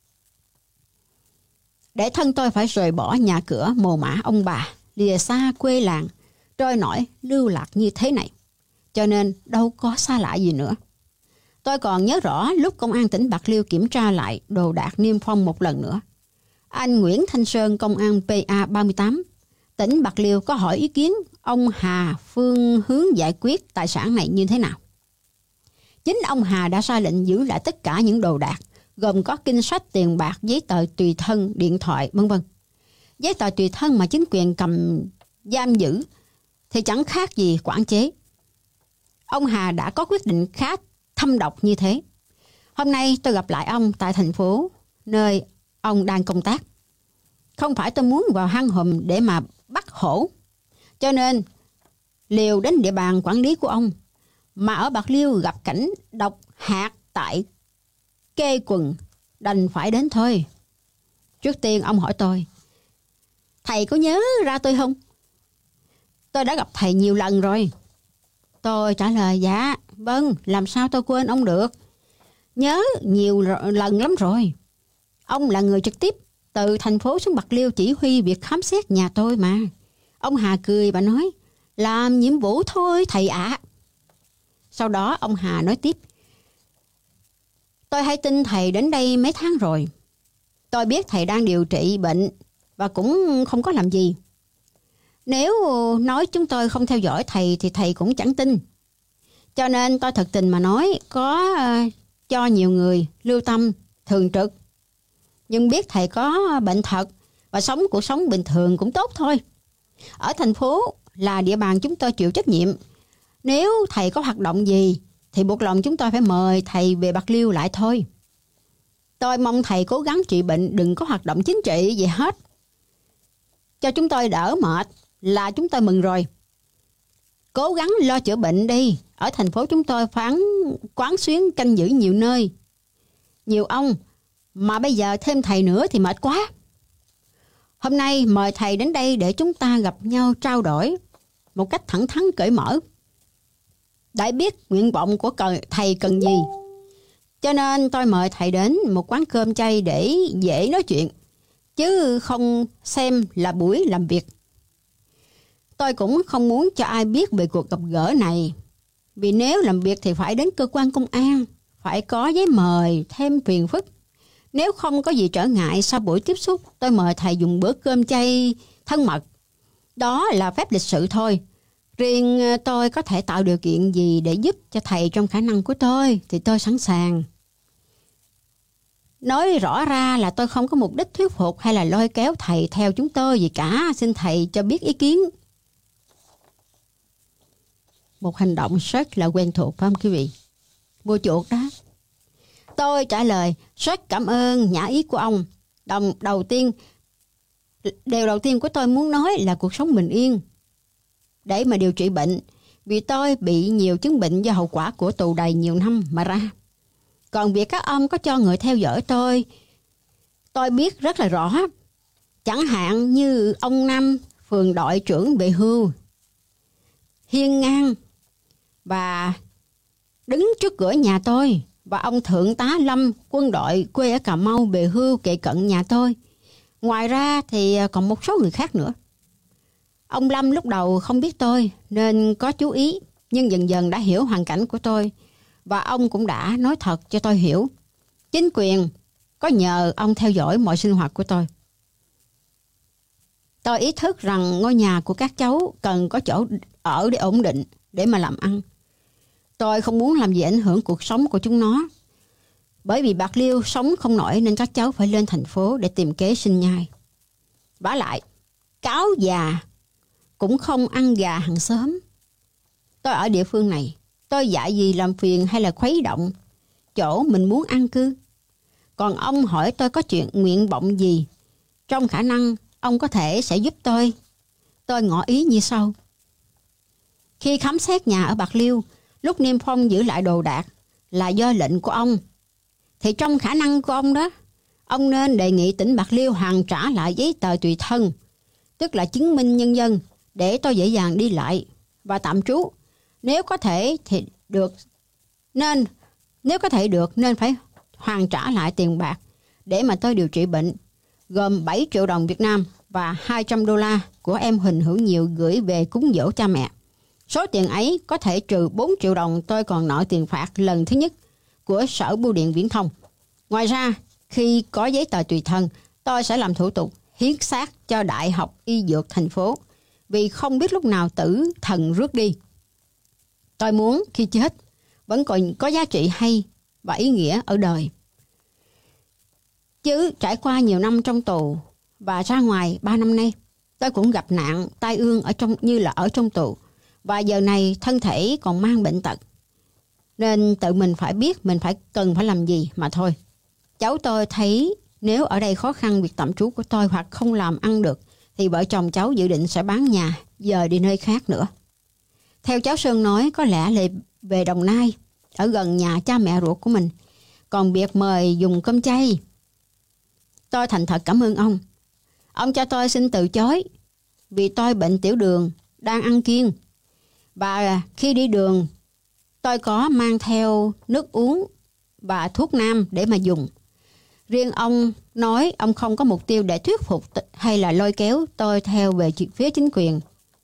Để thân tôi phải rời bỏ nhà cửa mồ mả ông bà, lìa xa quê làng, trôi nổi lưu lạc như thế này, cho nên đâu có xa lạ gì nữa. Tôi còn nhớ rõ lúc công an tỉnh Bạc Liêu kiểm tra lại đồ đạc niêm phong một lần nữa. Anh Nguyễn Thanh Sơn, công an P A ba mươi tám, tỉnh Bạc Liêu có hỏi ý kiến ông Hà phương hướng giải quyết tài sản này như thế nào. Chính ông Hà đã ra lệnh giữ lại tất cả những đồ đạc, gồm có kinh sách, tiền bạc, giấy tờ tùy thân, điện thoại, vân vân. Giấy tờ tùy thân mà chính quyền cầm giam giữ thì chẳng khác gì quản chế. Ông Hà đã có quyết định khá thâm độc như thế. Hôm nay tôi gặp lại ông tại thành phố nơi ông đang công tác. Không phải tôi muốn vào hang hùm để mà bắt hổ, cho nên liều đến địa bàn quản lý của ông, mà ở Bạc Liêu gặp cảnh độc hạt tại kê quần, đành phải đến thôi. Trước tiên ông hỏi tôi, thầy có nhớ ra tôi không? Tôi đã gặp thầy nhiều lần rồi. Tôi trả lời, dạ, vâng, làm sao tôi quên ông được. Nhớ nhiều lần lắm rồi. Ông là người trực tiếp từ thành phố xuống Bạc Liêu chỉ huy việc khám xét nhà tôi mà. Ông Hà cười và nói, làm nhiệm vụ thôi thầy ạ. À. Sau đó ông Hà nói tiếp, tôi hay tin thầy đến đây mấy tháng rồi. Tôi biết thầy đang điều trị bệnh và cũng không có làm gì. Nếu nói chúng tôi không theo dõi thầy thì thầy cũng chẳng tin. Cho nên tôi thật tình mà nói, có uh, cho nhiều người lưu tâm thường trực. Nhưng biết thầy có bệnh thật và sống cuộc sống bình thường cũng tốt thôi. Ở thành phố là địa bàn chúng tôi chịu trách nhiệm. Nếu thầy có hoạt động gì thì buộc lòng chúng tôi phải mời thầy về Bạc Liêu lại thôi. Tôi mong thầy cố gắng trị bệnh, đừng có hoạt động chính trị gì hết. Cho chúng tôi đỡ mệt là chúng tôi mừng rồi. Cố gắng lo chữa bệnh đi. Ở thành phố chúng tôi phán quán xuyến canh giữ nhiều nơi, nhiều ông, mà bây giờ thêm thầy nữa thì mệt quá. Hôm nay mời thầy đến đây để chúng ta gặp nhau trao đổi một cách thẳng thắn cởi mở. Đã biết nguyện vọng của thầy cần gì, cho nên tôi mời thầy đến một quán cơm chay để dễ nói chuyện, chứ không xem là buổi làm việc. Tôi cũng không muốn cho ai biết về cuộc gặp gỡ này, vì nếu làm việc thì phải đến cơ quan công an, phải có giấy mời, thêm phiền phức. Nếu không có gì trở ngại sau buổi tiếp xúc, tôi mời thầy dùng bữa cơm chay thân mật. Đó là phép lịch sự thôi. Riêng tôi có thể tạo điều kiện gì để giúp cho thầy trong khả năng của tôi thì tôi sẵn sàng. Nói rõ ra là tôi không có mục đích thuyết phục hay là lôi kéo thầy theo chúng tôi gì cả. Xin thầy cho biết ý kiến. Một hành động rất là quen thuộc phải không quý vị? Mua chuột đó. Tôi trả lời, rất cảm ơn nhã ý của ông. Đồng, đầu tiên, điều đầu tiên của tôi muốn nói là cuộc sống bình yên. Để mà điều trị bệnh, vì tôi bị nhiều chứng bệnh do hậu quả của tù đầy nhiều năm mà ra. Còn việc các ông có cho người theo dõi tôi, tôi biết rất là rõ. Chẳng hạn như ông Năm, phường đội trưởng về hưu, hiên ngang và đứng trước cửa nhà tôi, và ông Thượng tá Lâm, quân đội quê ở Cà Mau về hưu kề cận nhà tôi. Ngoài ra thì còn một số người khác nữa. Ông Lâm lúc đầu không biết tôi nên có chú ý, nhưng dần dần đã hiểu hoàn cảnh của tôi, và ông cũng đã nói thật cho tôi hiểu. Chính quyền có nhờ ông theo dõi mọi sinh hoạt của tôi. Tôi ý thức rằng ngôi nhà của các cháu cần có chỗ ở để ổn định, để mà làm ăn. Tôi không muốn làm gì ảnh hưởng cuộc sống của chúng nó. Bởi vì Bạc Liêu sống không nổi nên các cháu phải lên thành phố để tìm kế sinh nhai. Vả lại, cáo già cũng không ăn gà hàng xóm. Tôi ở địa phương này, tôi dạy gì làm phiền hay là khuấy động chỗ mình muốn an cư. Còn ông hỏi tôi có chuyện nguyện vọng gì, trong khả năng ông có thể sẽ giúp tôi. Tôi ngỏ ý như sau. Khi khám xét nhà ở Bạc Liêu, lúc Niêm Phong giữ lại đồ đạc là do lệnh của ông, thì trong khả năng của ông đó, ông nên đề nghị tỉnh Bạc Liêu hoàn trả lại giấy tờ tùy thân, tức là chứng minh nhân dân, để tôi dễ dàng đi lại và tạm trú. Nếu có thể thì được nên nếu có thể được nên phải hoàn trả lại tiền bạc để mà tôi điều trị bệnh, gồm bảy triệu đồng Việt Nam và hai trăm đô la của em Huỳnh Hữu Nhiều gửi về cúng dỗ cha mẹ. Số tiền ấy có thể trừ bốn triệu đồng tôi còn nợ tiền phạt lần thứ nhất của Sở Bưu điện Viễn thông. Ngoài ra, khi có giấy tờ tùy thân, tôi sẽ làm thủ tục hiến xác cho Đại học Y Dược thành phố, vì không biết lúc nào tử thần rước đi. Tôi muốn khi chết vẫn còn có giá trị hay và ý nghĩa ở đời. Chứ trải qua nhiều năm trong tù và ra ngoài ba năm nay, tôi cũng gặp nạn tai ương ở trong như là ở trong tù, và giờ này thân thể còn mang bệnh tật, nên tự mình phải biết mình phải cần phải làm gì mà thôi. Cháu tôi thấy nếu ở đây khó khăn việc tạm trú của tôi hoặc không làm ăn được, thì vợ chồng cháu dự định sẽ bán nhà, dời đi nơi khác nữa. Theo cháu Sơn nói, có lẽ là về Đồng Nai, ở gần nhà cha mẹ ruột của mình. Còn việc mời dùng cơm chay, tôi thành thật cảm ơn ông. Ông cho tôi xin từ chối, vì tôi bệnh tiểu đường, đang ăn kiêng. Và khi đi đường, tôi có mang theo nước uống và thuốc nam để mà dùng. Riêng ông nói ông không có mục tiêu để thuyết phục hay là lôi kéo tôi theo về phía chính quyền.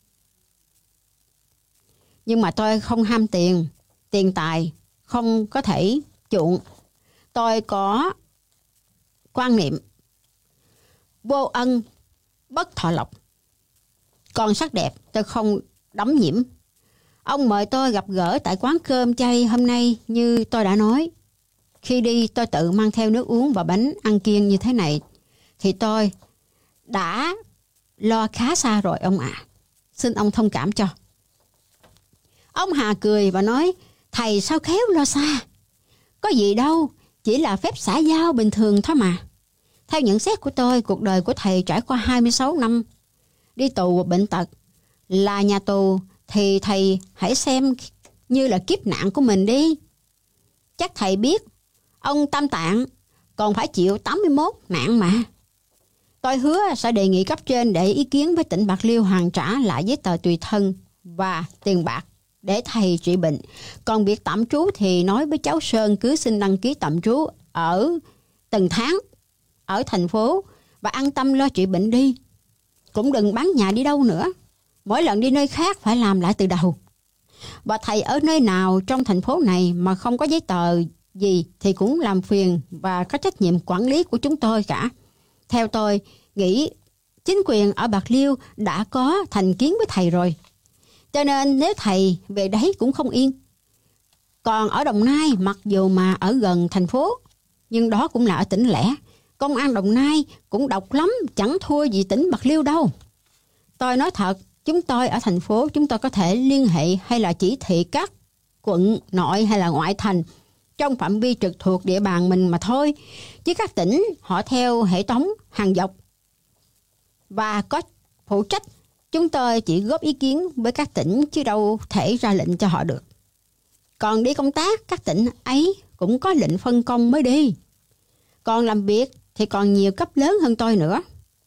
Nhưng mà tôi không ham tiền, tiền tài không có thể chuộng. Tôi có quan niệm vô ân bất thọ lộc. Còn sắc đẹp tôi không đắm nhiễm. Ông mời tôi gặp gỡ tại quán cơm chay hôm nay như tôi đã nói. Khi đi tôi tự mang theo nước uống và bánh ăn kiêng như thế này, thì tôi đã lo khá xa rồi ông ạ. À. Xin ông thông cảm cho. Ông Hà cười và nói, thầy sao khéo lo xa. Có gì đâu, chỉ là phép xã giao bình thường thôi mà. Theo nhận xét của tôi, cuộc đời của thầy trải qua hai mươi sáu năm đi tù bệnh tật, là nhà tù, thì thầy hãy xem như là kiếp nạn của mình đi. Chắc thầy biết, ông Tam Tạng còn phải chịu tám mươi mốt nạn mà. Tôi hứa sẽ đề nghị cấp trên để ý kiến với tỉnh Bạc Liêu hoàn trả lại giấy tờ tùy thân và tiền bạc để thầy trị bệnh. Còn việc tạm trú thì nói với cháu Sơn cứ xin đăng ký tạm trú ở từng tháng ở thành phố và an tâm lo trị bệnh đi. Cũng đừng bán nhà đi đâu nữa. Mỗi lần đi nơi khác phải làm lại từ đầu. Và thầy ở nơi nào trong thành phố này mà không có giấy tờ gì thì cũng làm phiền và có trách nhiệm quản lý của chúng tôi cả. Theo tôi nghĩ chính quyền ở Bạc Liêu đã có thành kiến với thầy rồi. Cho nên nếu thầy về đấy cũng không yên. Còn ở Đồng Nai, mặc dù mà ở gần thành phố, nhưng đó cũng là ở tỉnh lẻ. Công an Đồng Nai cũng độc lắm, chẳng thua gì tỉnh Bạc Liêu đâu. Tôi nói thật, chúng tôi ở thành phố, chúng tôi có thể liên hệ hay là chỉ thị các quận nội hay là ngoại thành trong phạm vi trực thuộc địa bàn mình mà thôi. Chứ các tỉnh họ theo hệ thống hàng dọc và có phụ trách Chúng tôi chỉ góp ý kiến với các tỉnh chứ đâu thể ra lệnh cho họ được. Còn đi công tác, các tỉnh ấy cũng có lệnh phân công mới đi. Còn làm việc thì còn nhiều cấp lớn hơn tôi nữa.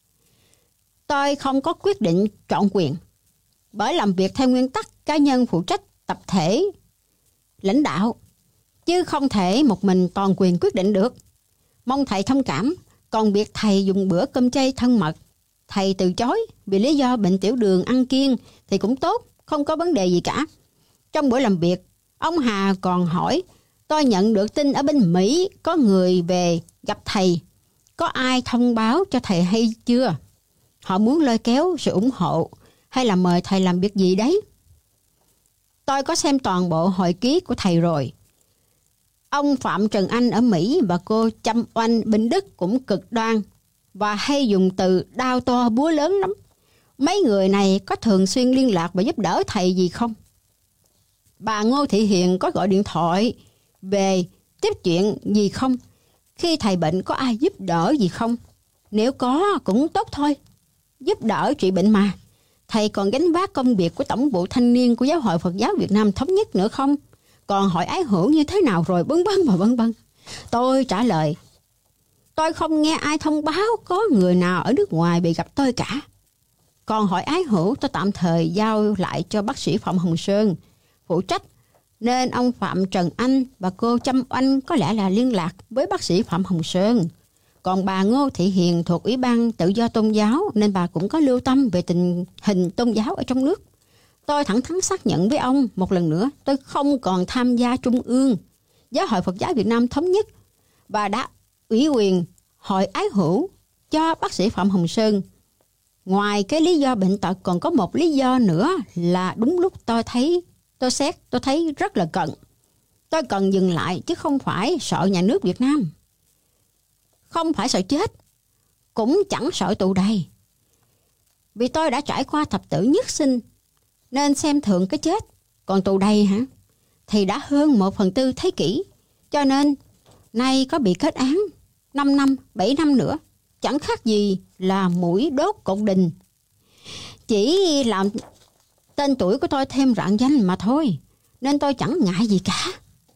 Tôi không có quyết định trọn quyền, bởi làm việc theo nguyên tắc cá nhân phụ trách tập thể lãnh đạo, chứ không thể một mình toàn quyền quyết định được. Mong thầy thông cảm. Còn việc thầy dùng bữa cơm chay thân mật, thầy từ chối vì lý do bệnh tiểu đường ăn kiêng thì cũng tốt, không có vấn đề gì cả. Trong buổi làm việc, ông Hà còn hỏi tôi nhận được tin ở bên Mỹ có người về gặp thầy. Có ai thông báo cho thầy hay chưa? Họ muốn lôi kéo sự ủng hộ hay là mời thầy làm việc gì đấy? Tôi có xem toàn bộ hồi ký của thầy rồi. Ông Phạm Trần Anh ở Mỹ và cô Trâm Oanh bên Đức cũng cực đoan và hay dùng từ đao to búa lớn lắm. Mấy người này có thường xuyên liên lạc và giúp đỡ thầy gì không? Bà Ngô Thị Hiền có gọi điện thoại về tiếp chuyện gì không? Khi thầy bệnh có ai giúp đỡ gì không? Nếu có cũng tốt thôi. Giúp đỡ trị bệnh mà. Thầy còn gánh vác công việc của Tổng vụ Thanh niên của Giáo hội Phật giáo Việt Nam Thống nhất nữa không? Còn hỏi ái hữu như thế nào rồi vân vân và vân vân. Tôi trả lời, tôi không nghe ai thông báo có người nào ở nước ngoài bị gặp tôi cả. Còn hỏi ái hữu tôi tạm thời giao lại cho bác sĩ Phạm Hồng Sơn phụ trách, nên ông Phạm Trần Anh và cô Trâm Oanh có lẽ là liên lạc với bác sĩ Phạm Hồng Sơn. Còn bà Ngô Thị Hiền thuộc Ủy ban Tự do Tôn giáo nên bà cũng có lưu tâm về tình hình tôn giáo ở trong nước. Tôi thẳng thắn xác nhận với ông một lần nữa, tôi không còn tham gia Trung ương Giáo hội Phật giáo Việt Nam Thống nhất và đã ủy quyền hội ái hữu cho bác sĩ Phạm Hồng Sơn. Ngoài cái lý do bệnh tật còn có một lý do nữa là đúng lúc tôi thấy, tôi xét, tôi thấy rất là cần. Tôi cần dừng lại chứ không phải sợ nhà nước Việt Nam. Không phải sợ chết, cũng chẳng sợ tù đầy. Vì tôi đã trải qua thập tử nhất sinh, nên xem thường cái chết. Còn tù đầy hả? Thì đã hơn một phần tư thế kỷ. Cho nên, nay có bị kết án năm năm, bảy năm nữa, chẳng khác gì là mũi đốt cột đình. Chỉ làm tên tuổi của tôi thêm rạng danh mà thôi. Nên tôi chẳng ngại gì cả.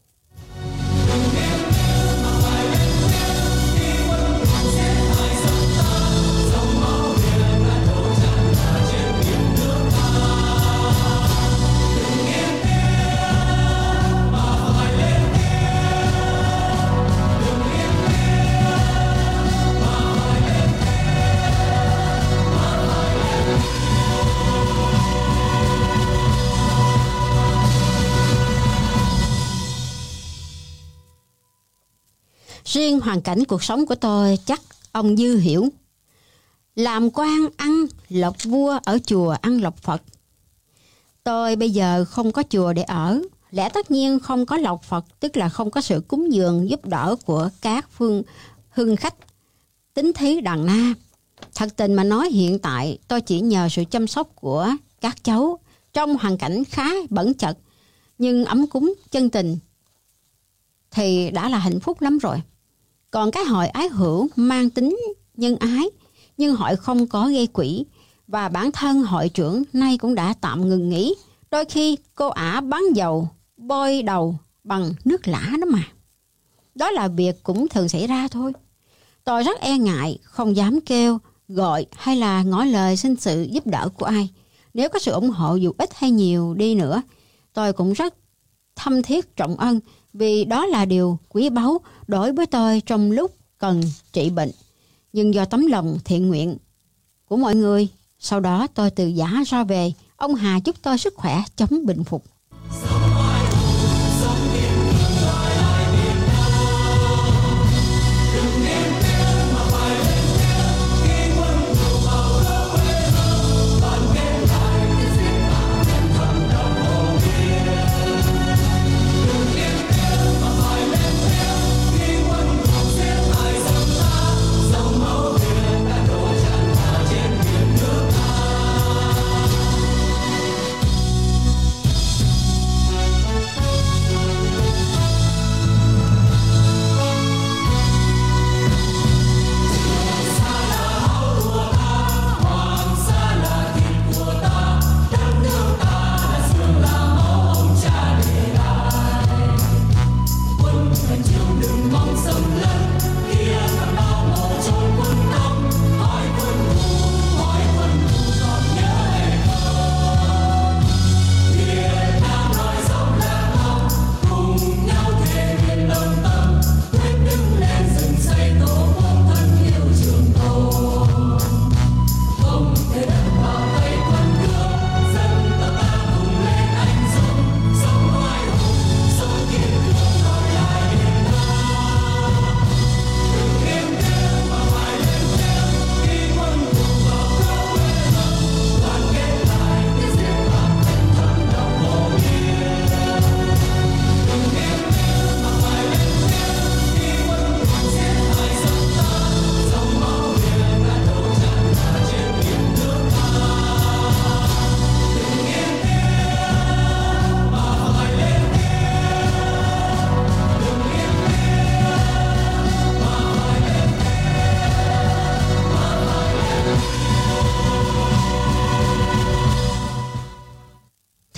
Riêng hoàn cảnh cuộc sống của tôi chắc ông Dư hiểu. Làm quan ăn lộc vua, ở chùa ăn lộc Phật. Tôi bây giờ không có chùa để ở, lẽ tất nhiên không có lộc Phật, tức là không có sự cúng dường giúp đỡ của các phương hưng khách tín thí đàn na. Thật tình mà nói, hiện tại tôi chỉ nhờ sự chăm sóc của các cháu trong hoàn cảnh khá bẩn chật nhưng ấm cúng chân tình thì đã là hạnh phúc lắm rồi. Còn cái hội ái hữu mang tính nhân ái, nhưng hội không có gây quỹ, và bản thân hội trưởng nay cũng đã tạm ngừng nghỉ. Đôi khi cô ả bán dầu bôi đầu bằng nước lã đó mà. Đó là việc cũng thường xảy ra thôi. Tôi rất e ngại, không dám kêu, gọi hay là ngỏ lời xin sự giúp đỡ của ai. Nếu có sự ủng hộ dù ít hay nhiều đi nữa, tôi cũng rất thâm thiết trọng ân, vì đó là điều quý báu đối với tôi trong lúc cần trị bệnh. Nhưng do tấm lòng thiện nguyện của mọi người, sau đó tôi từ giã ra về. Ông Hà chúc tôi sức khỏe chống bệnh phục.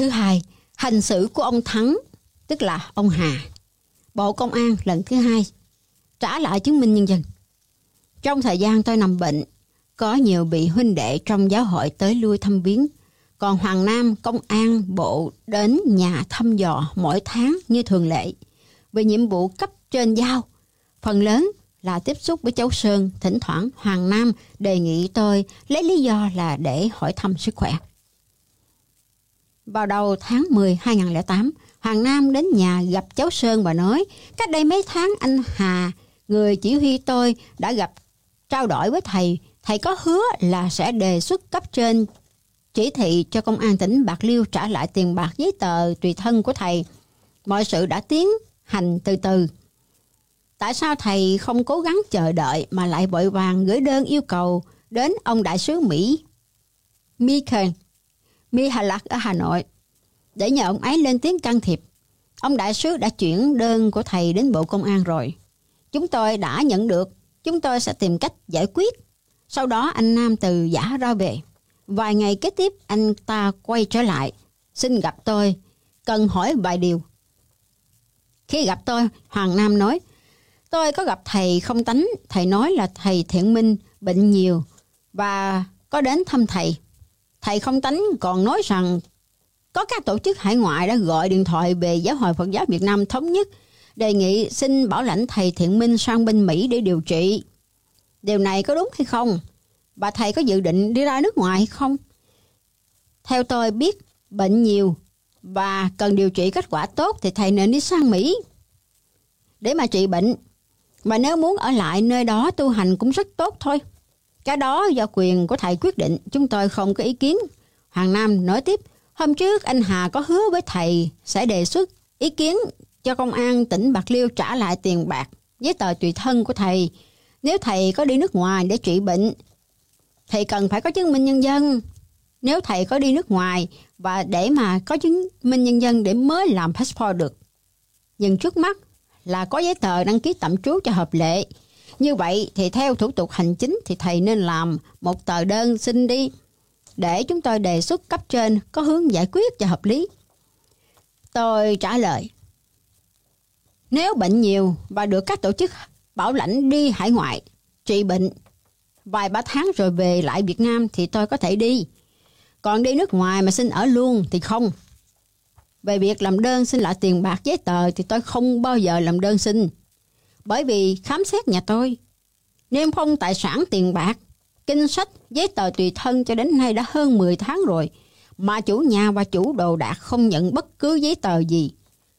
Thứ hai, hành xử của ông Thắng, tức là ông Hà, Bộ Công an lần thứ hai, trả lại chứng minh nhân dân. Trong thời gian tôi nằm bệnh, có nhiều vị huynh đệ trong giáo hội tới lui thăm viếng. Còn Hoàng Nam, công an bộ đến nhà thăm dò mỗi tháng như thường lệ. Về nhiệm vụ cấp trên giao, phần lớn là tiếp xúc với cháu Sơn. Thỉnh thoảng Hoàng Nam đề nghị tôi lấy lý do là để hỏi thăm sức khỏe. Vào đầu tháng mười hai nghìn không trăm lẻ tám, Hoàng Nam đến nhà gặp cháu Sơn và nói, cách đây mấy tháng anh Hà, người chỉ huy tôi, đã gặp trao đổi với thầy. Thầy có hứa là sẽ đề xuất cấp trên chỉ thị cho công an tỉnh Bạc Liêu trả lại tiền bạc, giấy tờ tùy thân của thầy. Mọi sự đã tiến hành từ từ. Tại sao thầy không cố gắng chờ đợi mà lại vội vàng gửi đơn yêu cầu đến ông đại sứ Mỹ Mikhail Mihalak ở Hà Nội để nhờ ông ấy lên tiếng can thiệp? Ông đại sứ đã chuyển đơn của thầy đến Bộ Công an rồi. Chúng tôi đã nhận được. Chúng tôi sẽ tìm cách giải quyết. Sau đó anh Nam từ giã ra về. Vài ngày kế tiếp anh ta quay trở lại, xin gặp tôi, cần hỏi vài điều. Khi gặp tôi, Hoàng Nam nói, tôi có gặp thầy Không Tánh. Thầy nói là thầy Thiện Minh bệnh nhiều và có đến thăm thầy. Thầy Không Tánh còn nói rằng có các tổ chức hải ngoại đã gọi điện thoại về Giáo hội Phật giáo Việt Nam Thống nhất, đề nghị xin bảo lãnh thầy Thiện Minh sang bên Mỹ để điều trị. Điều này có đúng hay không? Và thầy có dự định đi ra nước ngoài hay không? Theo tôi biết, bệnh nhiều và cần điều trị kết quả tốt thì thầy nên đi sang Mỹ để mà trị bệnh. Mà nếu muốn ở lại nơi đó tu hành cũng rất tốt thôi. Cái đó do quyền của thầy quyết định, chúng tôi không có ý kiến. Hoàng Nam nói tiếp, hôm trước anh Hà có hứa với thầy sẽ đề xuất ý kiến cho công an tỉnh Bạc Liêu trả lại tiền bạc, giấy tờ tùy thân của thầy. Nếu thầy có đi nước ngoài để trị bệnh, thầy cần phải có chứng minh nhân dân. Nếu thầy có đi nước ngoài và để mà có chứng minh nhân dân để mới làm passport được. Nhưng trước mắt là có giấy tờ đăng ký tạm trú cho hợp lệ. Như vậy thì theo thủ tục hành chính thì thầy nên làm một tờ đơn xin đi, để chúng tôi đề xuất cấp trên có hướng giải quyết cho hợp lý. Tôi trả lời, nếu bệnh nhiều và được các tổ chức bảo lãnh đi hải ngoại trị bệnh vài ba tháng rồi về lại Việt Nam thì tôi có thể đi. Còn đi nước ngoài mà xin ở luôn thì không. Về việc làm đơn xin lại tiền bạc giấy tờ thì tôi không bao giờ làm đơn xin. Bởi vì khám xét nhà tôi, niêm phong tài sản tiền bạc, kinh sách, giấy tờ tùy thân cho đến nay đã hơn mười tháng rồi, mà chủ nhà và chủ đồ đạc không nhận bất cứ giấy tờ gì.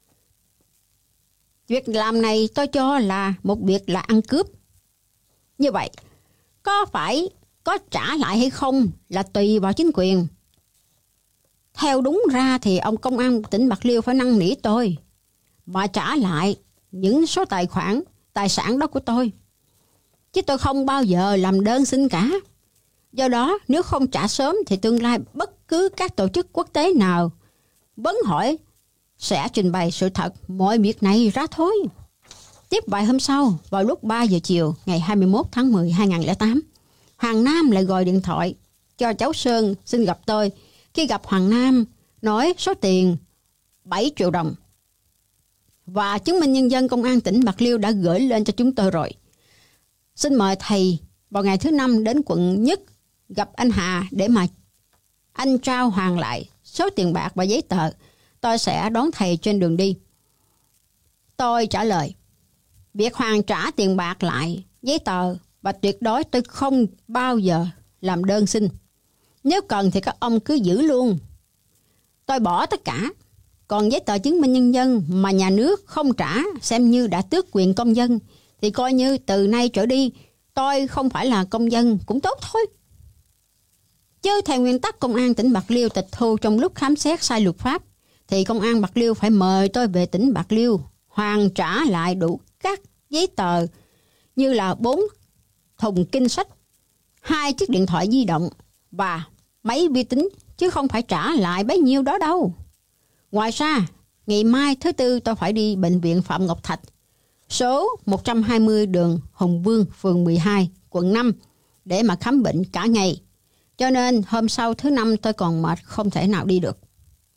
Việc làm này tôi cho là một việc là ăn cướp. Như vậy, có phải có trả lại hay không là tùy vào chính quyền. Theo đúng ra thì ông công an tỉnh Bạc Liêu phải năn nỉ tôi mà trả lại những số tài khoản, tài sản đó của tôi. Chứ tôi không bao giờ làm đơn xin cả. Do đó, nếu không trả sớm thì tương lai bất cứ các tổ chức quốc tế nào vấn hỏi sẽ trình bày sự thật mọi việc này ra thôi. Tiếp vài hôm sau, vào lúc ba giờ chiều ngày hai mươi mốt tháng mười hai nghìn không trăm lẻ tám, Hoàng Nam lại gọi điện thoại cho cháu Sơn xin gặp tôi. Khi gặp Hoàng Nam, nói số tiền bảy triệu đồng và chứng minh nhân dân công an tỉnh Bạc Liêu đã gửi lên cho chúng tôi rồi. Xin mời thầy vào ngày thứ năm đến quận Nhất gặp anh Hà để mà anh trao hoàn lại số tiền bạc và giấy tờ. Tôi sẽ đón thầy trên đường đi. Tôi trả lời, việc hoàn trả tiền bạc lại, giấy tờ và tuyệt đối tôi không bao giờ làm đơn xin. Nếu cần thì các ông cứ giữ luôn. Tôi bỏ tất cả. Còn giấy tờ chứng minh nhân dân mà nhà nước không trả xem như đã tước quyền công dân thì coi như từ nay trở đi tôi không phải là công dân cũng tốt thôi. Chứ theo nguyên tắc công an tỉnh Bạc Liêu tịch thu trong lúc khám xét sai luật pháp thì công an Bạc Liêu phải mời tôi về tỉnh Bạc Liêu hoàn trả lại đủ các giấy tờ như là bốn thùng kinh sách, hai chiếc điện thoại di động và máy vi tính, chứ không phải trả lại bấy nhiêu đó đâu. Ngoài ra, ngày mai thứ Tư tôi phải đi bệnh viện Phạm Ngọc Thạch, số một trăm hai mươi đường Hùng Vương, phường mười hai, quận năm để mà khám bệnh cả ngày. Cho nên hôm sau thứ Năm tôi còn mệt không thể nào đi được.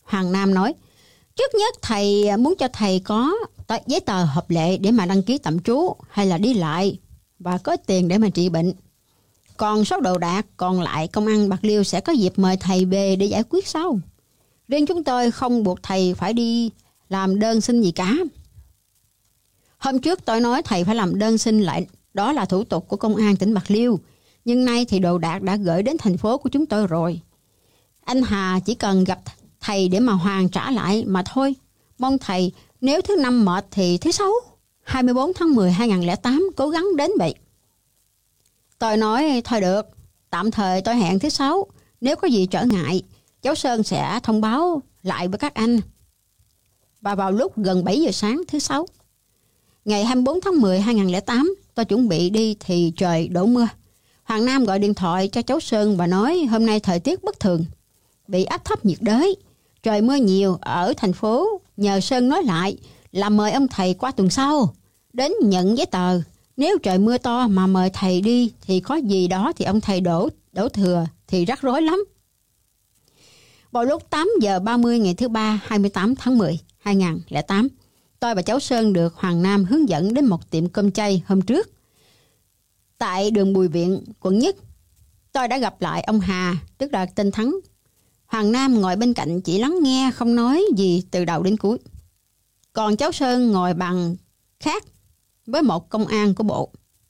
Hoàng Nam nói, trước nhất thầy muốn cho thầy có giấy tờ hợp lệ để mà đăng ký tạm trú hay là đi lại và có tiền để mà trị bệnh. Còn số đồ đạc còn lại công an Bạc Liêu sẽ có dịp mời thầy về để giải quyết sau. Riêng chúng tôi không buộc thầy phải đi làm đơn xin gì cả. Hôm trước tôi nói thầy phải làm đơn xin lại, đó là thủ tục của công an tỉnh Bạc Liêu. Nhưng nay thì đồ đạc đã gửi đến thành phố của chúng tôi rồi. Anh Hà chỉ cần gặp thầy để mà hoàn trả lại mà thôi. Mong thầy nếu thứ năm mệt thì thứ sáu, hai mươi bốn tháng mười hai nghìn không trăm lẻ tám cố gắng đến vậy. Tôi nói thôi được, tạm thời tôi hẹn thứ sáu. Nếu có gì trở ngại, cháu Sơn sẽ thông báo lại với các anh. Và vào lúc gần bảy giờ sáng thứ sáu, ngày hai mươi bốn tháng mười hai nghìn không trăm lẻ tám, tôi chuẩn bị đi thì trời đổ mưa. Hoàng Nam gọi điện thoại cho cháu Sơn và nói hôm nay thời tiết bất thường, bị áp thấp nhiệt đới, trời mưa nhiều ở thành phố. Nhờ Sơn nói lại là mời ông thầy qua tuần sau đến nhận giấy tờ. Nếu trời mưa to mà mời thầy đi thì có gì đó thì ông thầy đổ đổ thừa thì rắc rối lắm. Vào lúc tám giờ ba mươi ngày thứ ba hai mươi tám tháng mười hai nghìn không trăm lẻ tám, tôi và cháu Sơn được Hoàng Nam hướng dẫn đến một tiệm cơm chay hôm trước tại đường Bùi Viện, quận Nhất. Tôi đã gặp lại ông Hà, tức là tên Thắng. Hoàng Nam ngồi bên cạnh chỉ lắng nghe không nói gì từ đầu đến cuối. Còn cháu Sơn ngồi bàn khác với một công an của bộ.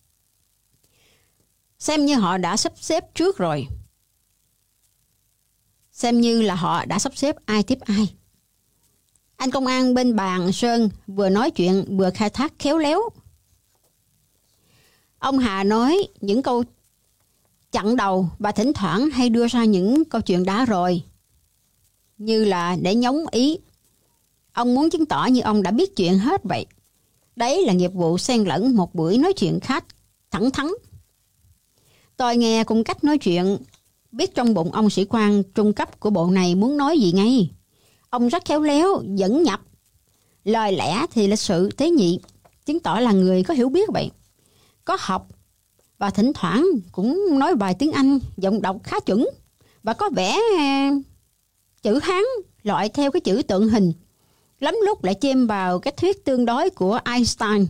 Xem như họ đã sắp xếp trước rồi. Xem như là họ đã sắp xếp ai tiếp ai. Anh công an bên bàn Sơn vừa nói chuyện vừa khai thác khéo léo. Ông Hà nói những câu chặn đầu và thỉnh thoảng hay đưa ra những câu chuyện đã rồi, như là để nhóng ý. Ông muốn chứng tỏ như ông đã biết chuyện hết vậy. Đấy là nghiệp vụ xen lẫn một buổi nói chuyện khá thẳng thắn. Tôi nghe cung cách nói chuyện, biết trong bụng ông sĩ quan trung cấp của bộ này muốn nói gì ngay. Ông rất khéo léo, dẫn nhập. Lời lẽ thì lịch sự tế nhị, chứng tỏ là người có hiểu biết vậy. Có học và thỉnh thoảng cũng nói vài tiếng Anh, giọng đọc khá chuẩn. Và có vẻ chữ Hán loại theo cái chữ tượng hình. Lắm lúc lại chêm vào cái thuyết tương đối của Einstein.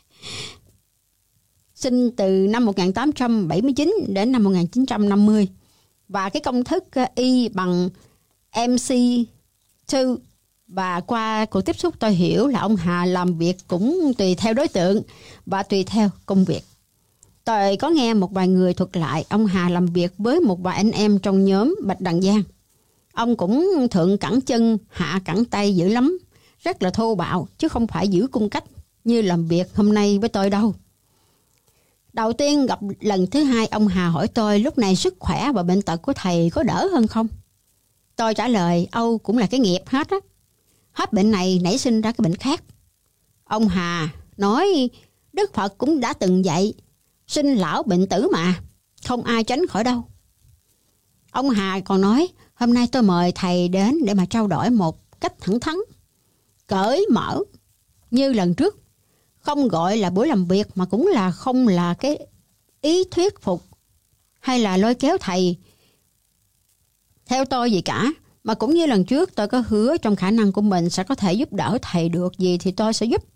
Sinh từ năm một nghìn tám trăm bảy mươi chín đến năm một nghìn chín trăm năm mươi. Và cái công thức Y bằng em xê hai. Và qua cuộc tiếp xúc tôi hiểu là ông Hà làm việc cũng tùy theo đối tượng và tùy theo công việc. Tôi có nghe một vài người thuật lại ông Hà làm việc với một vài anh em trong nhóm Bạch Đằng Giang. Ông cũng thượng cẳng chân, hạ cẳng tay dữ lắm. Rất là thô bạo, chứ không phải giữ cung cách như làm việc hôm nay với tôi đâu. Đầu tiên gặp lần thứ hai, ông Hà hỏi tôi lúc này sức khỏe và bệnh tật của thầy có đỡ hơn không? Tôi trả lời Âu cũng là cái nghiệp hết á. Hết bệnh này nảy sinh ra cái bệnh khác. Ông Hà nói Đức Phật cũng đã từng dạy, sinh lão bệnh tử mà, không ai tránh khỏi đâu. Ông Hà còn nói hôm nay tôi mời thầy đến để mà trao đổi một cách thẳng thắn, cởi mở như lần trước. Không gọi là buổi làm việc mà cũng là không là cái ý thuyết phục hay là lôi kéo thầy theo tôi gì cả. Mà cũng như lần trước tôi có hứa trong khả năng của mình sẽ có thể giúp đỡ thầy được gì thì tôi sẽ giúp.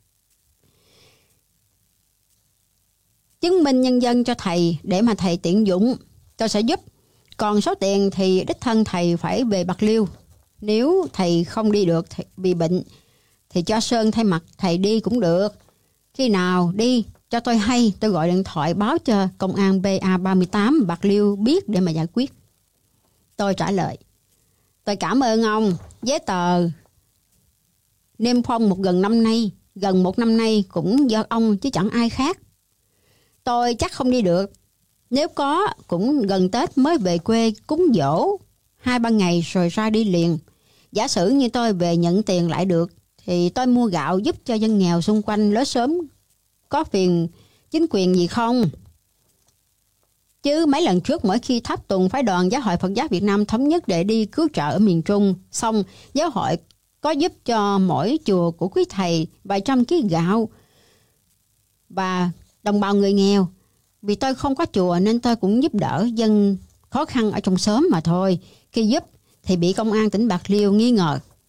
Chứng minh nhân dân cho thầy để mà thầy tiện dụng tôi sẽ giúp. Còn số tiền thì đích thân thầy phải về Bạc Liêu. Nếu thầy không đi được vì bệnh thì cho Sơn thay mặt thầy đi cũng được. Khi nào đi cho tôi hay, tôi gọi điện thoại báo cho công an B A ba mươi tám Bạc Liêu biết để mà giải quyết. Tôi trả lời, tôi cảm ơn ông. Giấy tờ niêm phong một gần năm nay, gần một năm nay cũng do ông chứ chẳng ai khác. Tôi chắc không đi được. Nếu có cũng gần Tết mới về quê cúng giỗ hai ba ngày rồi ra đi liền. Giả sử như tôi về nhận tiền lại được thì tôi mua gạo giúp cho dân nghèo xung quanh lối xóm. Có phiền chính quyền gì không? Chứ mấy lần trước mỗi khi tháp tùng phái đoàn Giáo hội Phật giáo Việt Nam thống nhất để đi cứu trợ ở miền Trung, xong giáo hội có giúp cho mỗi chùa của quý thầy vài trăm ký gạo và đồng bào người nghèo. Vì tôi không có chùa nên tôi cũng giúp đỡ dân khó khăn ở trong xóm mà thôi. Khi giúp thì bị công an tỉnh Bạc Liêu nghi ngờ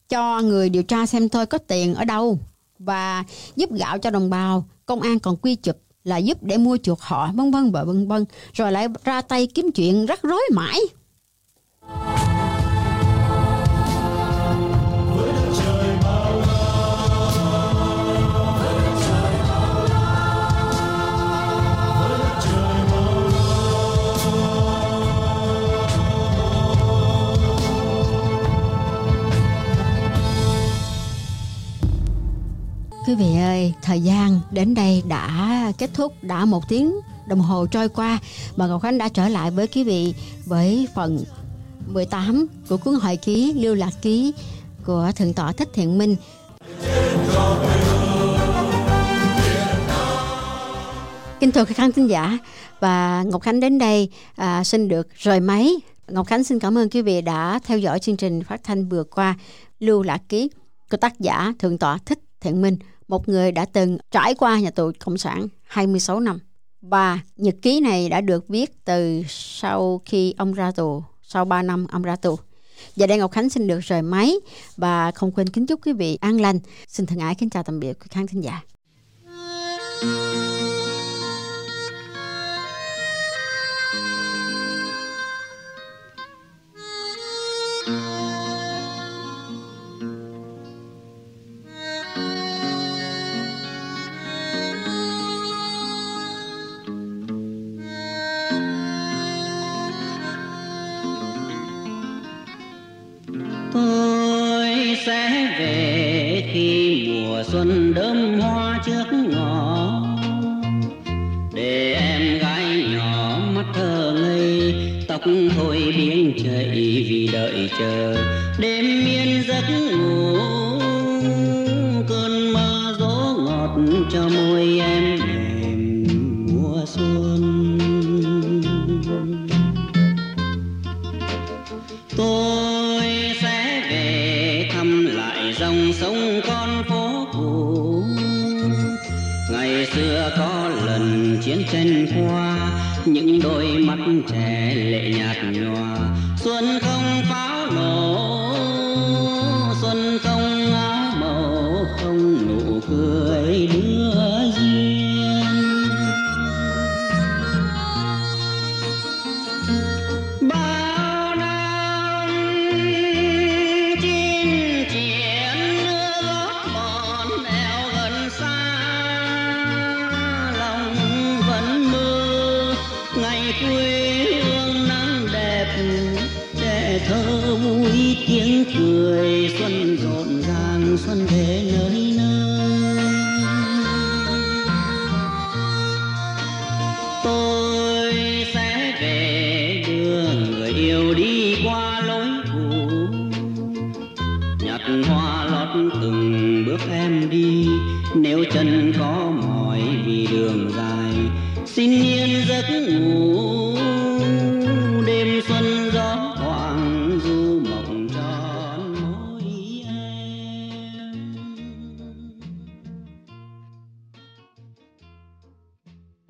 cho người điều tra xem tôi có tiền ở đâu và giúp gạo cho đồng bào. Công an còn quy chụp là giúp để mua chuộc họ, vân vân và vân vân, rồi lại ra tay kiếm chuyện rắc rối mãi. Quý vị ơi, thời gian đến đây đã kết thúc, đã một tiếng đồng hồ trôi qua và Ngọc Khánh đã trở lại với quý vị với phần mười tám của cuốn hồi ký Lưu Lạc Ký của Thượng tọa Thích Thiện Minh. Kính thưa các khán thính giả, và Ngọc Khánh đến đây à, xin được rời máy. Ngọc Khánh xin cảm ơn quý vị đã theo dõi chương trình phát thanh vừa qua Lưu Lạc Ký của tác giả Thượng tọa Thích Thiện Minh, một người đã từng trải qua nhà tù Cộng sản hai mươi sáu năm. Và nhật ký này đã được viết từ sau khi ông ra tù, sau ba năm ông ra tù. Giờ đây Ngọc Khánh xin được rời máy và không quên kính chúc quý vị an lành. Xin thân ái kính chào tạm biệt quý khán thính giả.
Tôi sẽ về khi mùa xuân đơm hoa trước ngõ, để em gái nhỏ mắt thơ ngây, tóc thôi biếng chạy vì đợi chờ đêm miên giấc ngủ. Cơn mơ dỗ ngọt cho môi em mềm mùa xuân. Tôi sẽ về thăm lại dòng sông con phố cũ, ngày xưa có lần chiến tranh qua, những đôi mắt trẻ lệ nhạt nhòa. Xuân không pháo nổ, xuân không áo màu, không nụ cười đưa duyên. Bao năm chinh chiến nước gót mòn eo gần xa, lòng vẫn mơ ngày quê hương nắng đẹp, trẻ thơ vui tiếng cười, xuân rộn ràng xuân về nơi nơi. Tôi sẽ về đưa người yêu đi qua lối cũ, nhặt hoa lót từng bước em đi, nếu chân có mỏi vì đường dài, xin yên giấc ngủ.